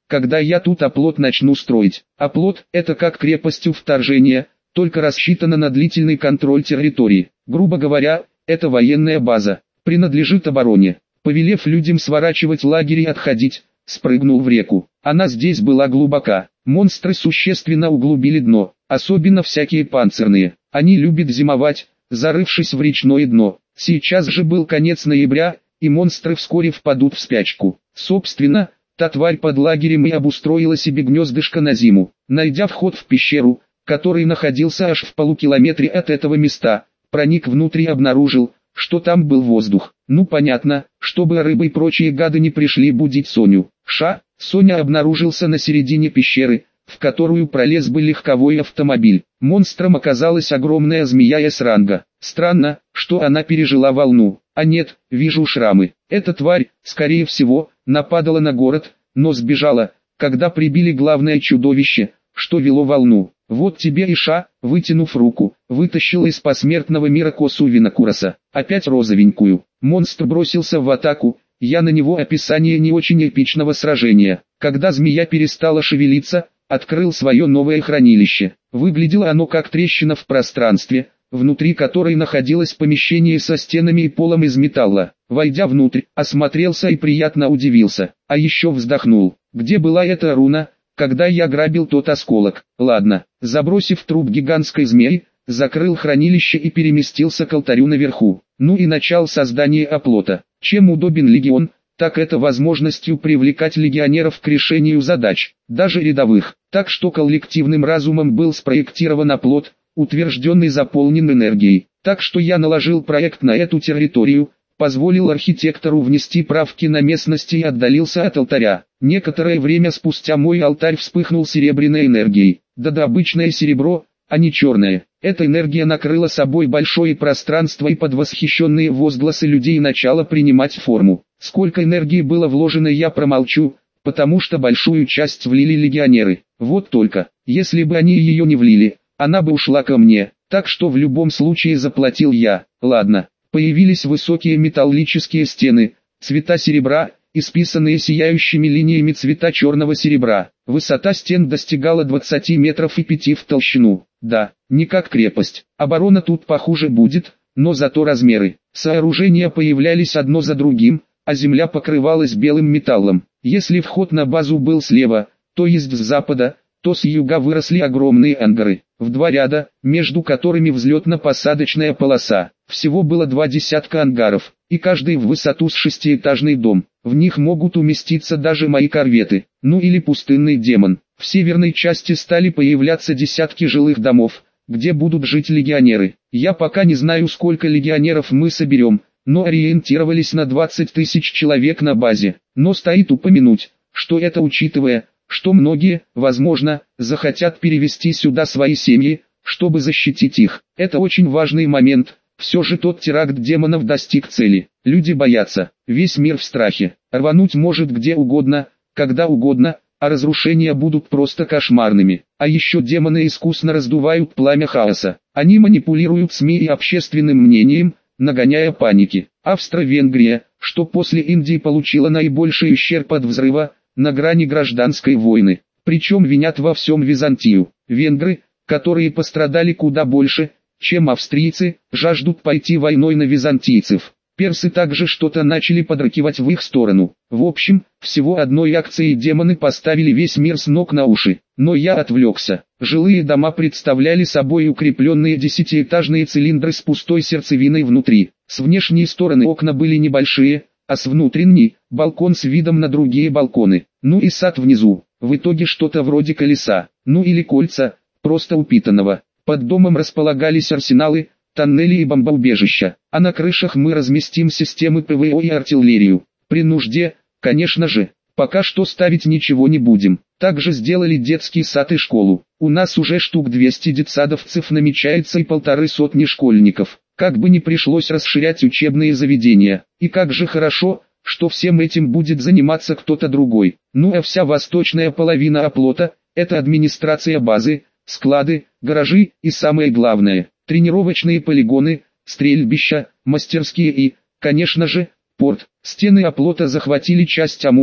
когда я тут оплот начну строить. Оплот – это как крепость у вторжения, только рассчитана на длительный контроль территории. Грубо говоря, это военная база, принадлежит обороне. Повелев людям сворачивать лагерь и отходить, спрыгнул в реку. Она здесь была глубока. Монстры существенно углубили дно, особенно всякие панцирные. Они любят зимовать, зарывшись в речное дно. Сейчас же был конец ноября, и монстры вскоре впадут в спячку. Собственно, та тварь под лагерем и обустроила себе гнездышко на зиму. Найдя вход в пещеру, который находился аж в полукилометре от этого места, проник внутрь и обнаружил, что там был воздух. Ну понятно, чтобы рыбы и прочие гады не пришли будить Соню. Ша, Соня обнаружился на середине пещеры, в которую пролез бы легковой автомобиль. Монстром оказалась огромная змея эс-ранга. Странно, что она пережила волну. А нет, вижу шрамы. Эта тварь, скорее всего, нападала на город, но сбежала, когда прибили главное чудовище, что вело волну. Вот тебе и Ша, вытянув руку, вытащил из посмертного мира косу Винокураса. Опять розовенькую. Монстр бросился в атаку. Я на него описание не очень эпичного сражения. Когда змея перестала шевелиться, открыл свое новое хранилище. Выглядело оно как трещина в пространстве, внутри которой находилось помещение со стенами и полом из металла. Войдя внутрь, осмотрелся и приятно удивился, а еще вздохнул. Где была эта руна, когда я грабил тот осколок? Ладно, забросив труп гигантской змеи, закрыл хранилище и переместился к алтарю наверху. Ну и начал создание оплота. Чем удобен легион, так это возможностью привлекать легионеров к решению задач, даже рядовых. Так что коллективным разумом был спроектирован оплот, утвержденный заполнен энергией. Так что я наложил проект на эту территорию, позволил архитектору внести правки на местности и отдалился от алтаря. Некоторое время спустя мой алтарь вспыхнул серебряной энергией. Да-да, обычное серебро, а не черное. Эта энергия накрыла собой большое пространство и под восхищенные возгласы людей начала принимать форму. Сколько энергии было вложено, я промолчу, потому что большую часть влили легионеры. Вот только, если бы они ее не влили, она бы ушла ко мне, так что в любом случае заплатил я. Ладно, появились высокие металлические стены, цвета серебра, исписанные сияющими линиями цвета черного серебра. Высота стен достигала двадцати метров и пяти в толщину. Да, не как крепость. Оборона тут похуже будет, но зато размеры. Сооружения появлялись одно за другим, а земля покрывалась белым металлом. Если вход на базу был слева, то есть с запада, то с юга выросли огромные ангары, в два ряда, между которыми взлетно-посадочная полоса. Всего было два десятка ангаров, и каждый в высоту с шестиэтажный дом. В них могут уместиться даже мои корветы, ну или пустынный демон. В северной части стали появляться десятки жилых домов, где будут жить легионеры. Я пока не знаю, сколько легионеров мы соберем, но ориентировались на двадцать тысяч человек на базе. Но стоит упомянуть, что это учитывая, что многие, возможно, захотят перевести сюда свои семьи, чтобы защитить их. Это очень важный момент. Все же тот теракт демонов достиг цели. Люди боятся, весь мир в страхе. Рвануть может где угодно, когда угодно, а разрушения будут просто кошмарными. А еще демоны искусно раздувают пламя хаоса. Они манипулируют СМИ и общественным мнением, нагоняя паники. Австро-Венгрия, что после Индии получила наибольший ущерб от взрыва, на грани гражданской войны. Причем винят во всем Византию. Венгры, которые пострадали куда больше, чем австрийцы, жаждут пойти войной на византийцев. Персы также что-то начали подракивать в их сторону. В общем, всего одной акцией демоны поставили весь мир с ног на уши. Но я отвлекся. Жилые дома представляли собой укрепленные десятиэтажные цилиндры с пустой сердцевиной внутри. С внешней стороны окна были небольшие, а с внутренней – балкон с видом на другие балконы. Ну и сад внизу. В итоге что-то вроде колеса, ну или кольца, просто упитанного. Под домом располагались арсеналы, тоннели и бомбоубежища, а на крышах мы разместим системы ПВО и артиллерию. При нужде, конечно же, пока что ставить ничего не будем. Также сделали детский сад и школу. У нас уже штук двести детсадовцев намечается и полторы сотни школьников. Как бы ни пришлось расширять учебные заведения. И как же хорошо, что всем этим будет заниматься кто-то другой. Ну а вся восточная половина оплота – это администрация базы, склады, гаражи и самое главное – тренировочные полигоны, стрельбища, мастерские и, конечно же, порт. Стены оплота захватили часть Амура,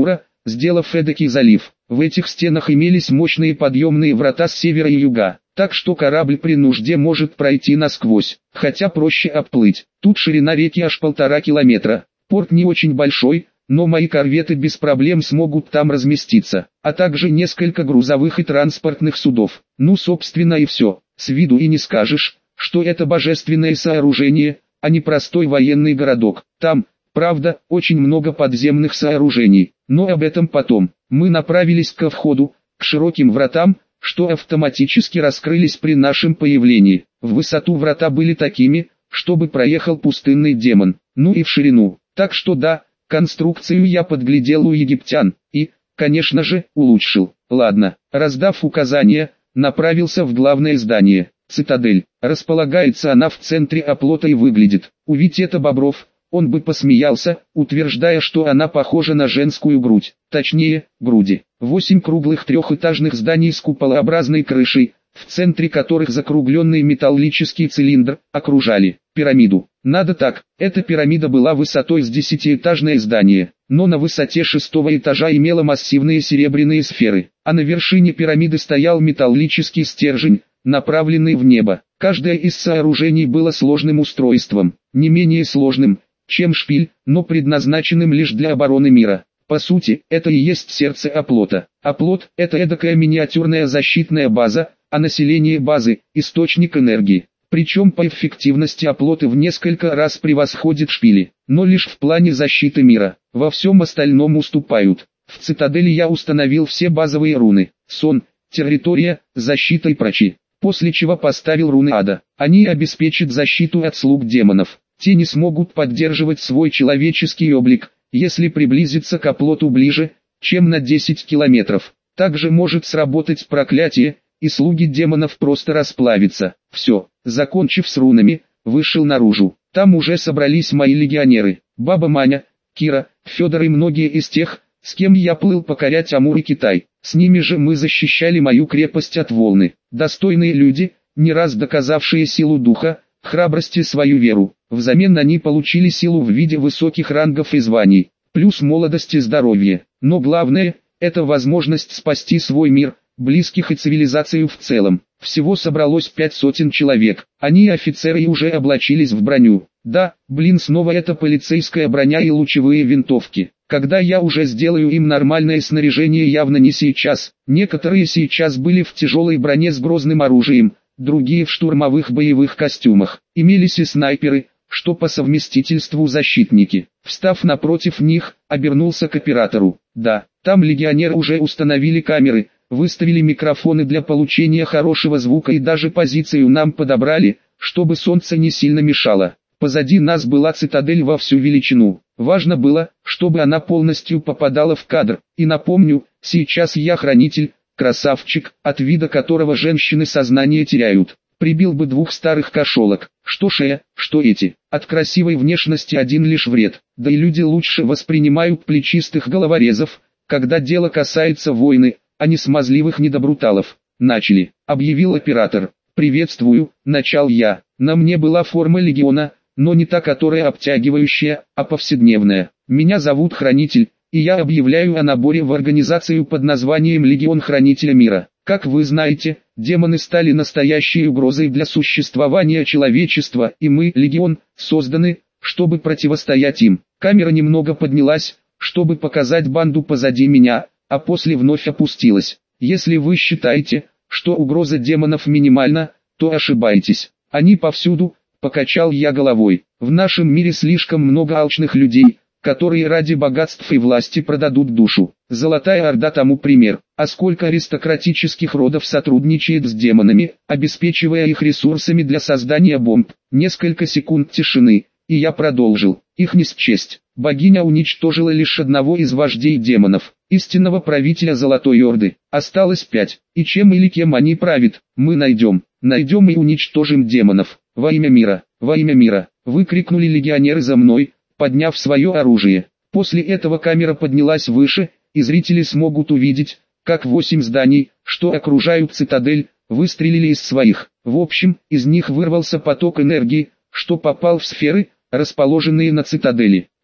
сделав эдакий залив. В этих стенах имелись мощные подъемные врата с севера и юга, так что корабль при нужде может пройти насквозь, хотя проще обплыть. Тут ширина реки аж полтора километра. Порт не очень большой, но мои корветы без проблем смогут там разместиться, а также несколько грузовых и транспортных судов. Ну собственно и все. С виду и не скажешь, что это божественное сооружение, а не простой военный городок. Там, правда, очень много подземных сооружений, но об этом потом. Мы направились ко входу, к широким вратам, что автоматически раскрылись при нашем появлении. В высоту врата были такими, чтобы проехал пустынный демон, ну и в ширину. Так что да, конструкцию я подглядел у египтян, и, конечно же, улучшил. Ладно, раздав указания, направился в главное здание. Цитадель. Располагается она в центре оплота и выглядит. Увидь это Бобров, он бы посмеялся, утверждая, что она похожа на женскую грудь. Точнее, груди. Восемь круглых трехэтажных зданий с куполообразной крышей, в центре которых закругленный металлический цилиндр, окружали пирамиду. Надо так, эта пирамида была высотой с десятиэтажное здание, но на высоте шестого этажа имела массивные серебряные сферы, а на вершине пирамиды стоял металлический стержень, направленный в небо. Каждое из сооружений было сложным устройством, не менее сложным, чем шпиль, но предназначенным лишь для обороны мира. По сути, это и есть сердце оплота. Оплот – это эдакая миниатюрная защитная база, а население базы – источник энергии. Причем по эффективности оплоты в несколько раз превосходит шпили, но лишь в плане защиты мира. Во всем остальном уступают. В цитадели я установил все базовые руны: сон, территория, защита и прочие. После чего поставил руны ада. Они обеспечат защиту от слуг демонов. Те не смогут поддерживать свой человеческий облик, если приблизиться к оплоту ближе, чем на десять километров. Также может сработать проклятие, и слуги демонов просто расплавятся. Все, закончив с рунами, вышел наружу. Там уже собрались мои легионеры. Баба Маня, Кира, Федор и многие из тех, с кем я плыл покорять Амур и Китай. С ними же мы защищали мою крепость от волны. Достойные люди, не раз доказавшие силу духа, храбрость и свою веру. Взамен они получили силу в виде высоких рангов и званий, плюс молодость и здоровье. Но главное, это возможность спасти свой мир, близких и цивилизацию в целом. Всего собралось пять сотен человек. Они офицеры и уже облачились в броню. Да, блин, снова это полицейская броня и лучевые винтовки. Когда я уже сделаю им нормальное снаряжение, явно не сейчас. Некоторые сейчас были в тяжелой броне с грозным оружием, другие в штурмовых боевых костюмах. Имелись и снайперы, что по совместительству защитники. Встав напротив них, обернулся к оператору. Да, там легионеры уже установили камеры, выставили микрофоны для получения хорошего звука и даже позицию нам подобрали, чтобы солнце не сильно мешало. Позади нас была цитадель во всю величину. Важно было, чтобы она полностью попадала в кадр. И напомню, сейчас я хранитель, красавчик, от вида которого женщины сознание теряют. Прибил бы двух старых кошелок, что шея, что эти. От красивой внешности один лишь вред. Да и люди лучше воспринимают плечистых головорезов, когда дело касается войны, а не смазливых недобруталов. Начали, объявил оператор. Приветствую, начал я. На мне была форма легиона, но не та, которая обтягивающая, а повседневная. Меня зовут Хранитель, и я объявляю о наборе в организацию под названием Легион Хранителя Мира. Как вы знаете, демоны стали настоящей угрозой для существования человечества, и мы, Легион, созданы, чтобы противостоять им. Камера немного поднялась, чтобы показать банду позади меня, а после вновь опустилась. Если вы считаете, что угроза демонов минимальна, то ошибаетесь. Они повсюду, покачал я головой. В нашем мире слишком много алчных людей, которые ради богатств и власти продадут душу. Золотая Орда тому пример. А сколько аристократических родов сотрудничает с демонами, обеспечивая их ресурсами для создания бомб. Несколько секунд тишины, и я продолжил. Их не счесть. Богиня уничтожила лишь одного из вождей демонов, истинного правителя Золотой Орды. Осталось пять, и чем или кем они правят, мы найдем. Найдем и уничтожим демонов. Во имя мира, во имя мира, выкрикнули легионеры за мной, подняв свое оружие. После этого камера поднялась выше, и зрители смогут увидеть, как восемь зданий, что окружают цитадель, выстрелили из своих. В общем, из них вырвался поток энергии, что попал в сферы, расположенные на цитадели.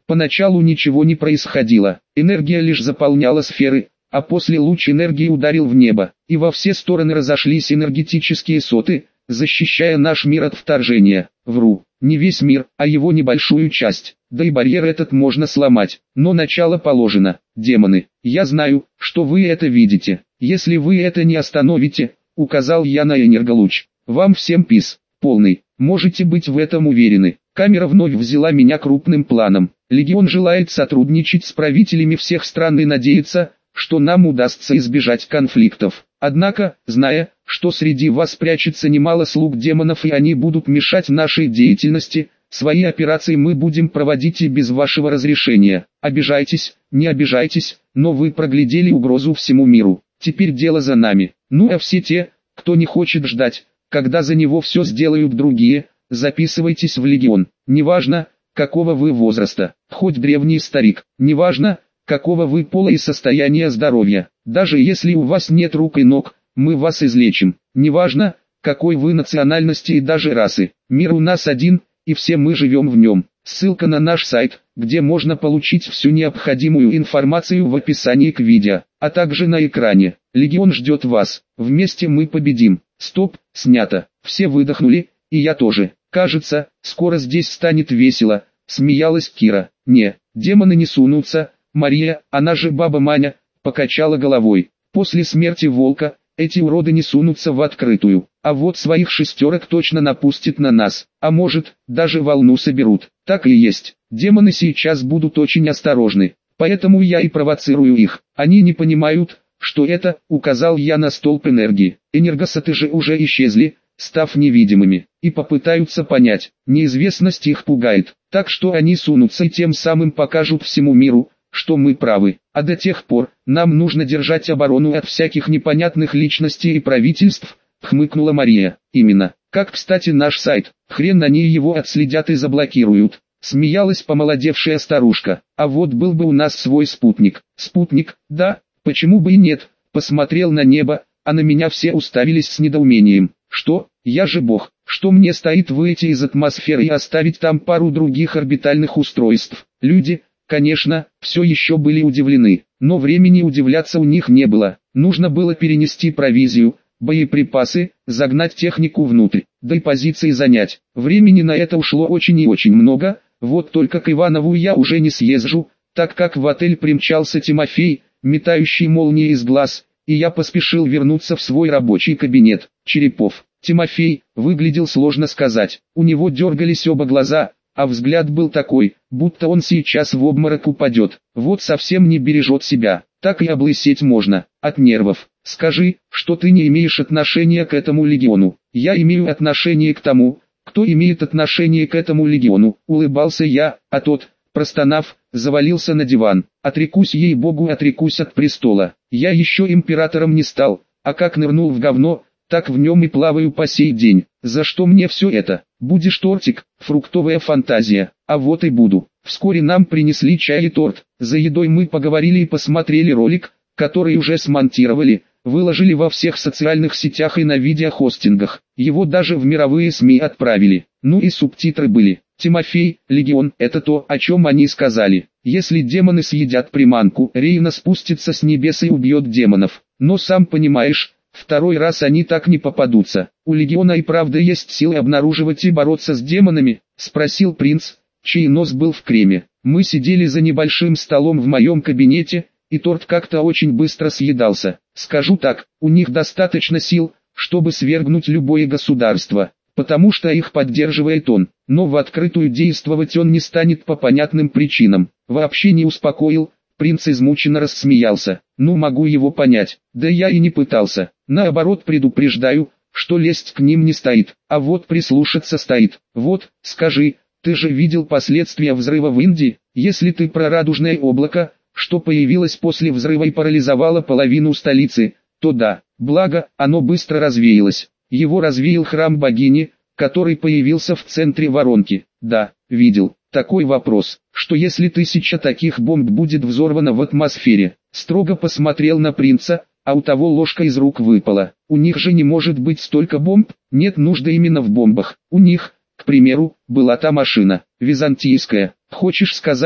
Поначалу ничего не происходило, энергия лишь заполняла сферы, а после луч энергии ударил в небо, и во все стороны разошлись энергетические соты, защищая наш мир от вторжения. Вру, не весь мир, а его небольшую часть, да и барьер этот можно сломать, но начало положено. Демоны, я знаю, что вы это видите, если вы это не остановите, указал я на энерголуч, вам всем пис, полный, можете быть в этом уверены. Камера вновь взяла меня крупным планом. Легион желает сотрудничать с правителями всех стран и надеется, что нам удастся избежать конфликтов. Однако, зная, что среди вас прячется немало слуг демонов и они будут мешать нашей деятельности, свои операции мы будем проводить и без вашего разрешения. Обижайтесь, не обижайтесь, но вы проглядели угрозу всему миру. Теперь дело за нами. Ну а все те, кто не хочет ждать, когда за него все сделают другие, записывайтесь в легион. Неважно, какого вы возраста, хоть древний старик, неважно, какого вы пола и состояния здоровья. Даже если у вас нет рук и ног, мы вас излечим. Неважно, какой вы национальности и даже расы. Мир у нас один, и все мы живем в нем. Ссылка на наш сайт, где можно получить всю необходимую информацию в описании к видео, а также на экране. Легион ждет вас. Вместе мы победим. Стоп, снято. Все выдохнули, и я тоже. Кажется, скоро здесь станет весело, смеялась Кира. Не, демоны не сунутся. Мария, она же баба Маня, покачала головой. После смерти волка, эти уроды не сунутся в открытую, а вот своих шестерок точно напустят на нас, а может, даже волну соберут. Так и есть, демоны сейчас будут очень осторожны, поэтому я и провоцирую их. Они не понимают, что это, указал я на столб энергии. Энергосоты же уже исчезли, став невидимыми, и попытаются понять, неизвестность их пугает, так что они сунутся и тем самым покажут всему миру, что мы правы, а до тех пор, нам нужно держать оборону от всяких непонятных личностей и правительств, хмыкнула Мария. Именно, как кстати наш сайт, хрен они его отследят и заблокируют, смеялась помолодевшая старушка. А вот был бы у нас свой спутник. Спутник, да, почему бы и нет, посмотрел на небо, а на меня все уставились с недоумением. Что, я же бог, что мне стоит выйти из атмосферы и оставить там пару других орбитальных устройств? Люди, конечно, все еще были удивлены, но времени удивляться у них не было. Нужно было перенести провизию, боеприпасы, загнать технику внутрь, да и позиции занять. Времени на это ушло очень и очень много, вот только к Иванову я уже не съезжу, так как в отель примчался Тимофей, метающий молнии из глаз, и я поспешил вернуться в свой рабочий кабинет. Черепов, Тимофей, выглядел сложно сказать, у него дергались оба глаза, а взгляд был такой, будто он сейчас в обморок упадет. Вот совсем не бережет себя, так и облысеть можно, от нервов. Скажи, что ты не имеешь отношения к этому легиону. Я имею отношение к тому, кто имеет отношение к этому легиону, улыбался я, а тот, простонав, завалился на диван. Отрекусь ей-богу, отрекусь от престола. Я еще императором не стал, а как нырнул в говно, так в нем и плаваю по сей день. За что мне все это? Будешь тортик, фруктовая фантазия, а вот и буду. Вскоре нам принесли чай и торт. За едой мы поговорили и посмотрели ролик, который уже смонтировали, выложили во всех социальных сетях и на видеохостингах. Его даже в мировые СМИ отправили. Ну и субтитры были. Тимофей, легион, это то, о чем они сказали. Если демоны съедят приманку, Рейна спустится с небес и убьет демонов. Но сам понимаешь, второй раз они так не попадутся. У легиона и правда есть силы обнаруживать и бороться с демонами? Спросил принц, чей нос был в креме. Мы сидели за небольшим столом в моем кабинете, и торт как-то очень быстро съедался. Скажу так, у них достаточно сил, чтобы свергнуть любое государство, потому что их поддерживает он, но в открытую действовать он не станет по понятным причинам. Вообще не успокоил, принц измученно рассмеялся. Ну могу его понять, да я и не пытался. Наоборот предупреждаю, что лезть к ним не стоит, а вот прислушаться стоит. Вот, скажи, ты же видел последствия взрыва в Индии? Если ты про радужное облако, что появилось после взрыва и парализовало половину столицы, то да, благо, оно быстро развеялось. Его развеял храм богини, который появился в центре воронки. Да, видел. Такой вопрос, что если тысяча таких бомб будет взорвана в атмосфере? Строго посмотрел на принца, а у того ложка из рук выпала. У них же не может быть столько бомб, нет нужды именно в бомбах. У них, к примеру, была та машина, византийская. Хочешь сказать,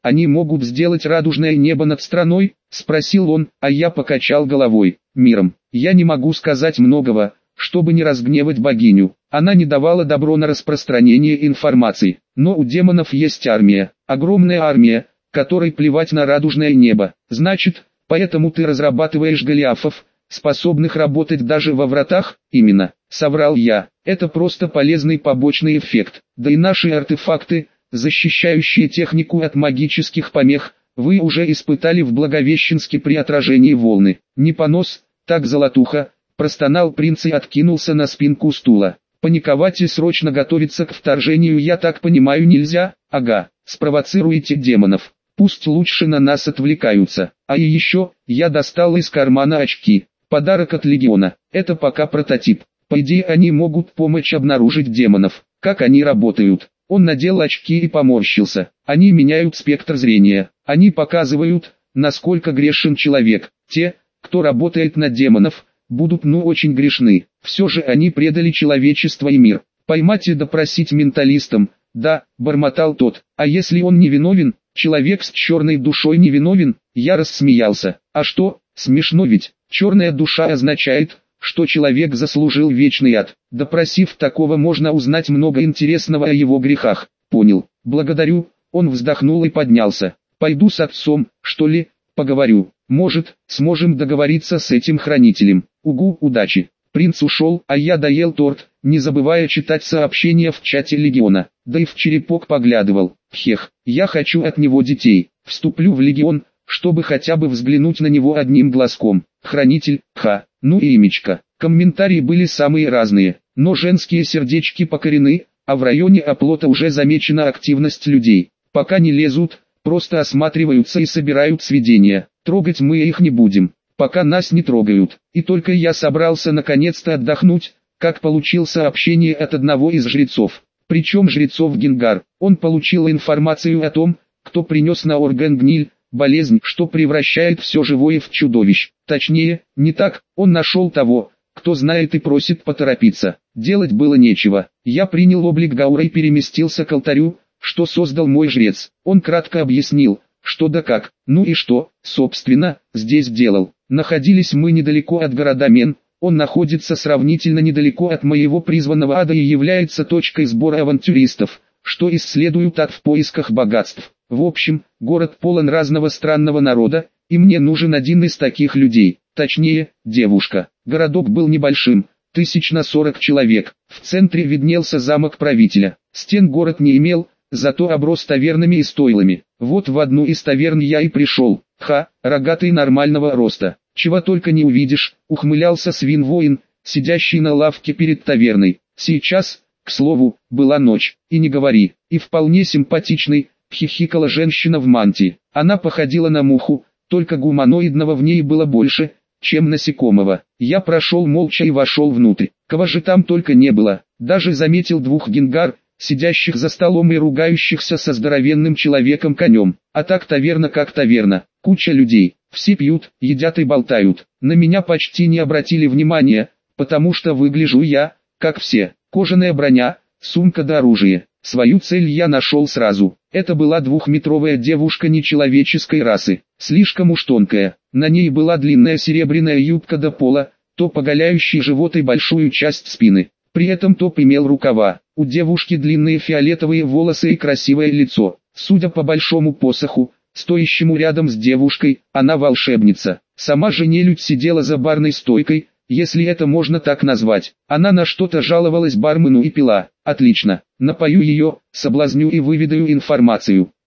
они могут сделать радужное небо над страной?» — спросил он, а я покачал головой. «Миром. Я не могу сказать многого, чтобы не разгневать богиню. Она не давала добро на распространение информации. Но у демонов есть армия, огромная армия, которой плевать на радужное небо. Значит, поэтому ты разрабатываешь голиафов, способных работать даже во вратах?» «Именно», — соврал я. «Это просто полезный побочный эффект. Да и наши артефакты, защищающие технику от магических помех, вы уже испытали в Благовещенске при отражении волны. Не понос, так золотуха», — простонал принц и откинулся на спинку стула. «Паниковать и срочно готовиться к вторжению, я так понимаю, нельзя?» «Ага, спровоцируете демонов. Пусть лучше на нас отвлекаются. А и еще, я достал из кармана очки. Подарок от Легиона. Это пока прототип. По идее они могут помочь обнаружить демонов. Как они работают?» Он надел очки и поморщился. «Они меняют спектр зрения. Они показывают, насколько грешен человек. Те, кто работает на демонов, будут ну очень грешны. Все же они предали человечество и мир. Поймать и допросить менталистом». «Да», — бормотал тот. «А если он невиновен? Человек с черной душой невиновен?» Я рассмеялся. «А что, смешно ведь? Черная душа означает, что человек заслужил вечный ад. Допросив такого, можно узнать много интересного о его грехах». «Понял. Благодарю». Он вздохнул и поднялся. «Пойду с отцом, что ли, поговорю. Может, сможем договориться с этим хранителем. Угу, удачи». Принц ушел, а я доел торт, не забывая читать сообщения в чате Легиона. Да и в черепок поглядывал. Хех, я хочу от него детей. Вступлю в Легион, чтобы хотя бы взглянуть на него одним глазком. Хранитель, ха, ну и имечко. Комментарии были самые разные, но женские сердечки покорены, а в районе оплота уже замечена активность людей. Пока не лезут, просто осматриваются и собирают сведения. Трогать мы их не будем, пока нас не трогают. И только я собрался наконец-то отдохнуть, как получил сообщение от одного из жрецов. Причем жрецов Генгар. Он получил информацию о том, кто принес на орган гниль, болезнь, что превращает все живое в чудовищ. Точнее, не так, он нашел того, кто знает и просит поторопиться. Делать было нечего. Я принял облик Гаура и переместился к алтарю, что создал мой жрец. Он кратко объяснил, что да как, ну и что, собственно, здесь делал. Находились мы недалеко от города Мен, он находится сравнительно недалеко от моего призванного ада и является точкой сбора авантюристов, что исследуют ад в поисках богатств. В общем, город полон разного странного народа, и мне нужен один из таких людей, точнее, девушка. Городок был небольшим, тысяч на сорок человек, в центре виднелся замок правителя. Стен город не имел, зато оброс тавернами и стойлами. Вот в одну из таверн я и пришел. Ха, рогатый нормального роста. Чего только не увидишь, ухмылялся свин-воин, сидящий на лавке перед таверной. Сейчас, к слову, была ночь, и не говори, и вполне симпатичный, хихикала женщина в мантии. Она походила на муху, только гуманоидного в ней было больше, чем насекомого. Я прошел молча и вошел внутрь. Кого же там только не было, даже заметил двух генгар, сидящих за столом и ругающихся со здоровенным человеком-конем. А так таверна как таверна, куча людей, все пьют, едят и болтают. На меня почти не обратили внимания, потому что выгляжу я, как все, кожаная броня, сумка да оружие. Свою цель я нашел сразу. Это была двухметровая девушка нечеловеческой расы, слишком уж тонкая. На ней была длинная серебряная юбка до пола, топ оголяющий живот и большую часть спины. При этом топ имел рукава. У девушки длинные фиолетовые волосы и красивое лицо. Судя по большому посоху, стоящему рядом с девушкой, она волшебница. Сама же нелюдь сидела за барной стойкой, если это можно так назвать. Она на что-то жаловалась бармену и пила. Отлично, напою ее, соблазню и выведаю информацию.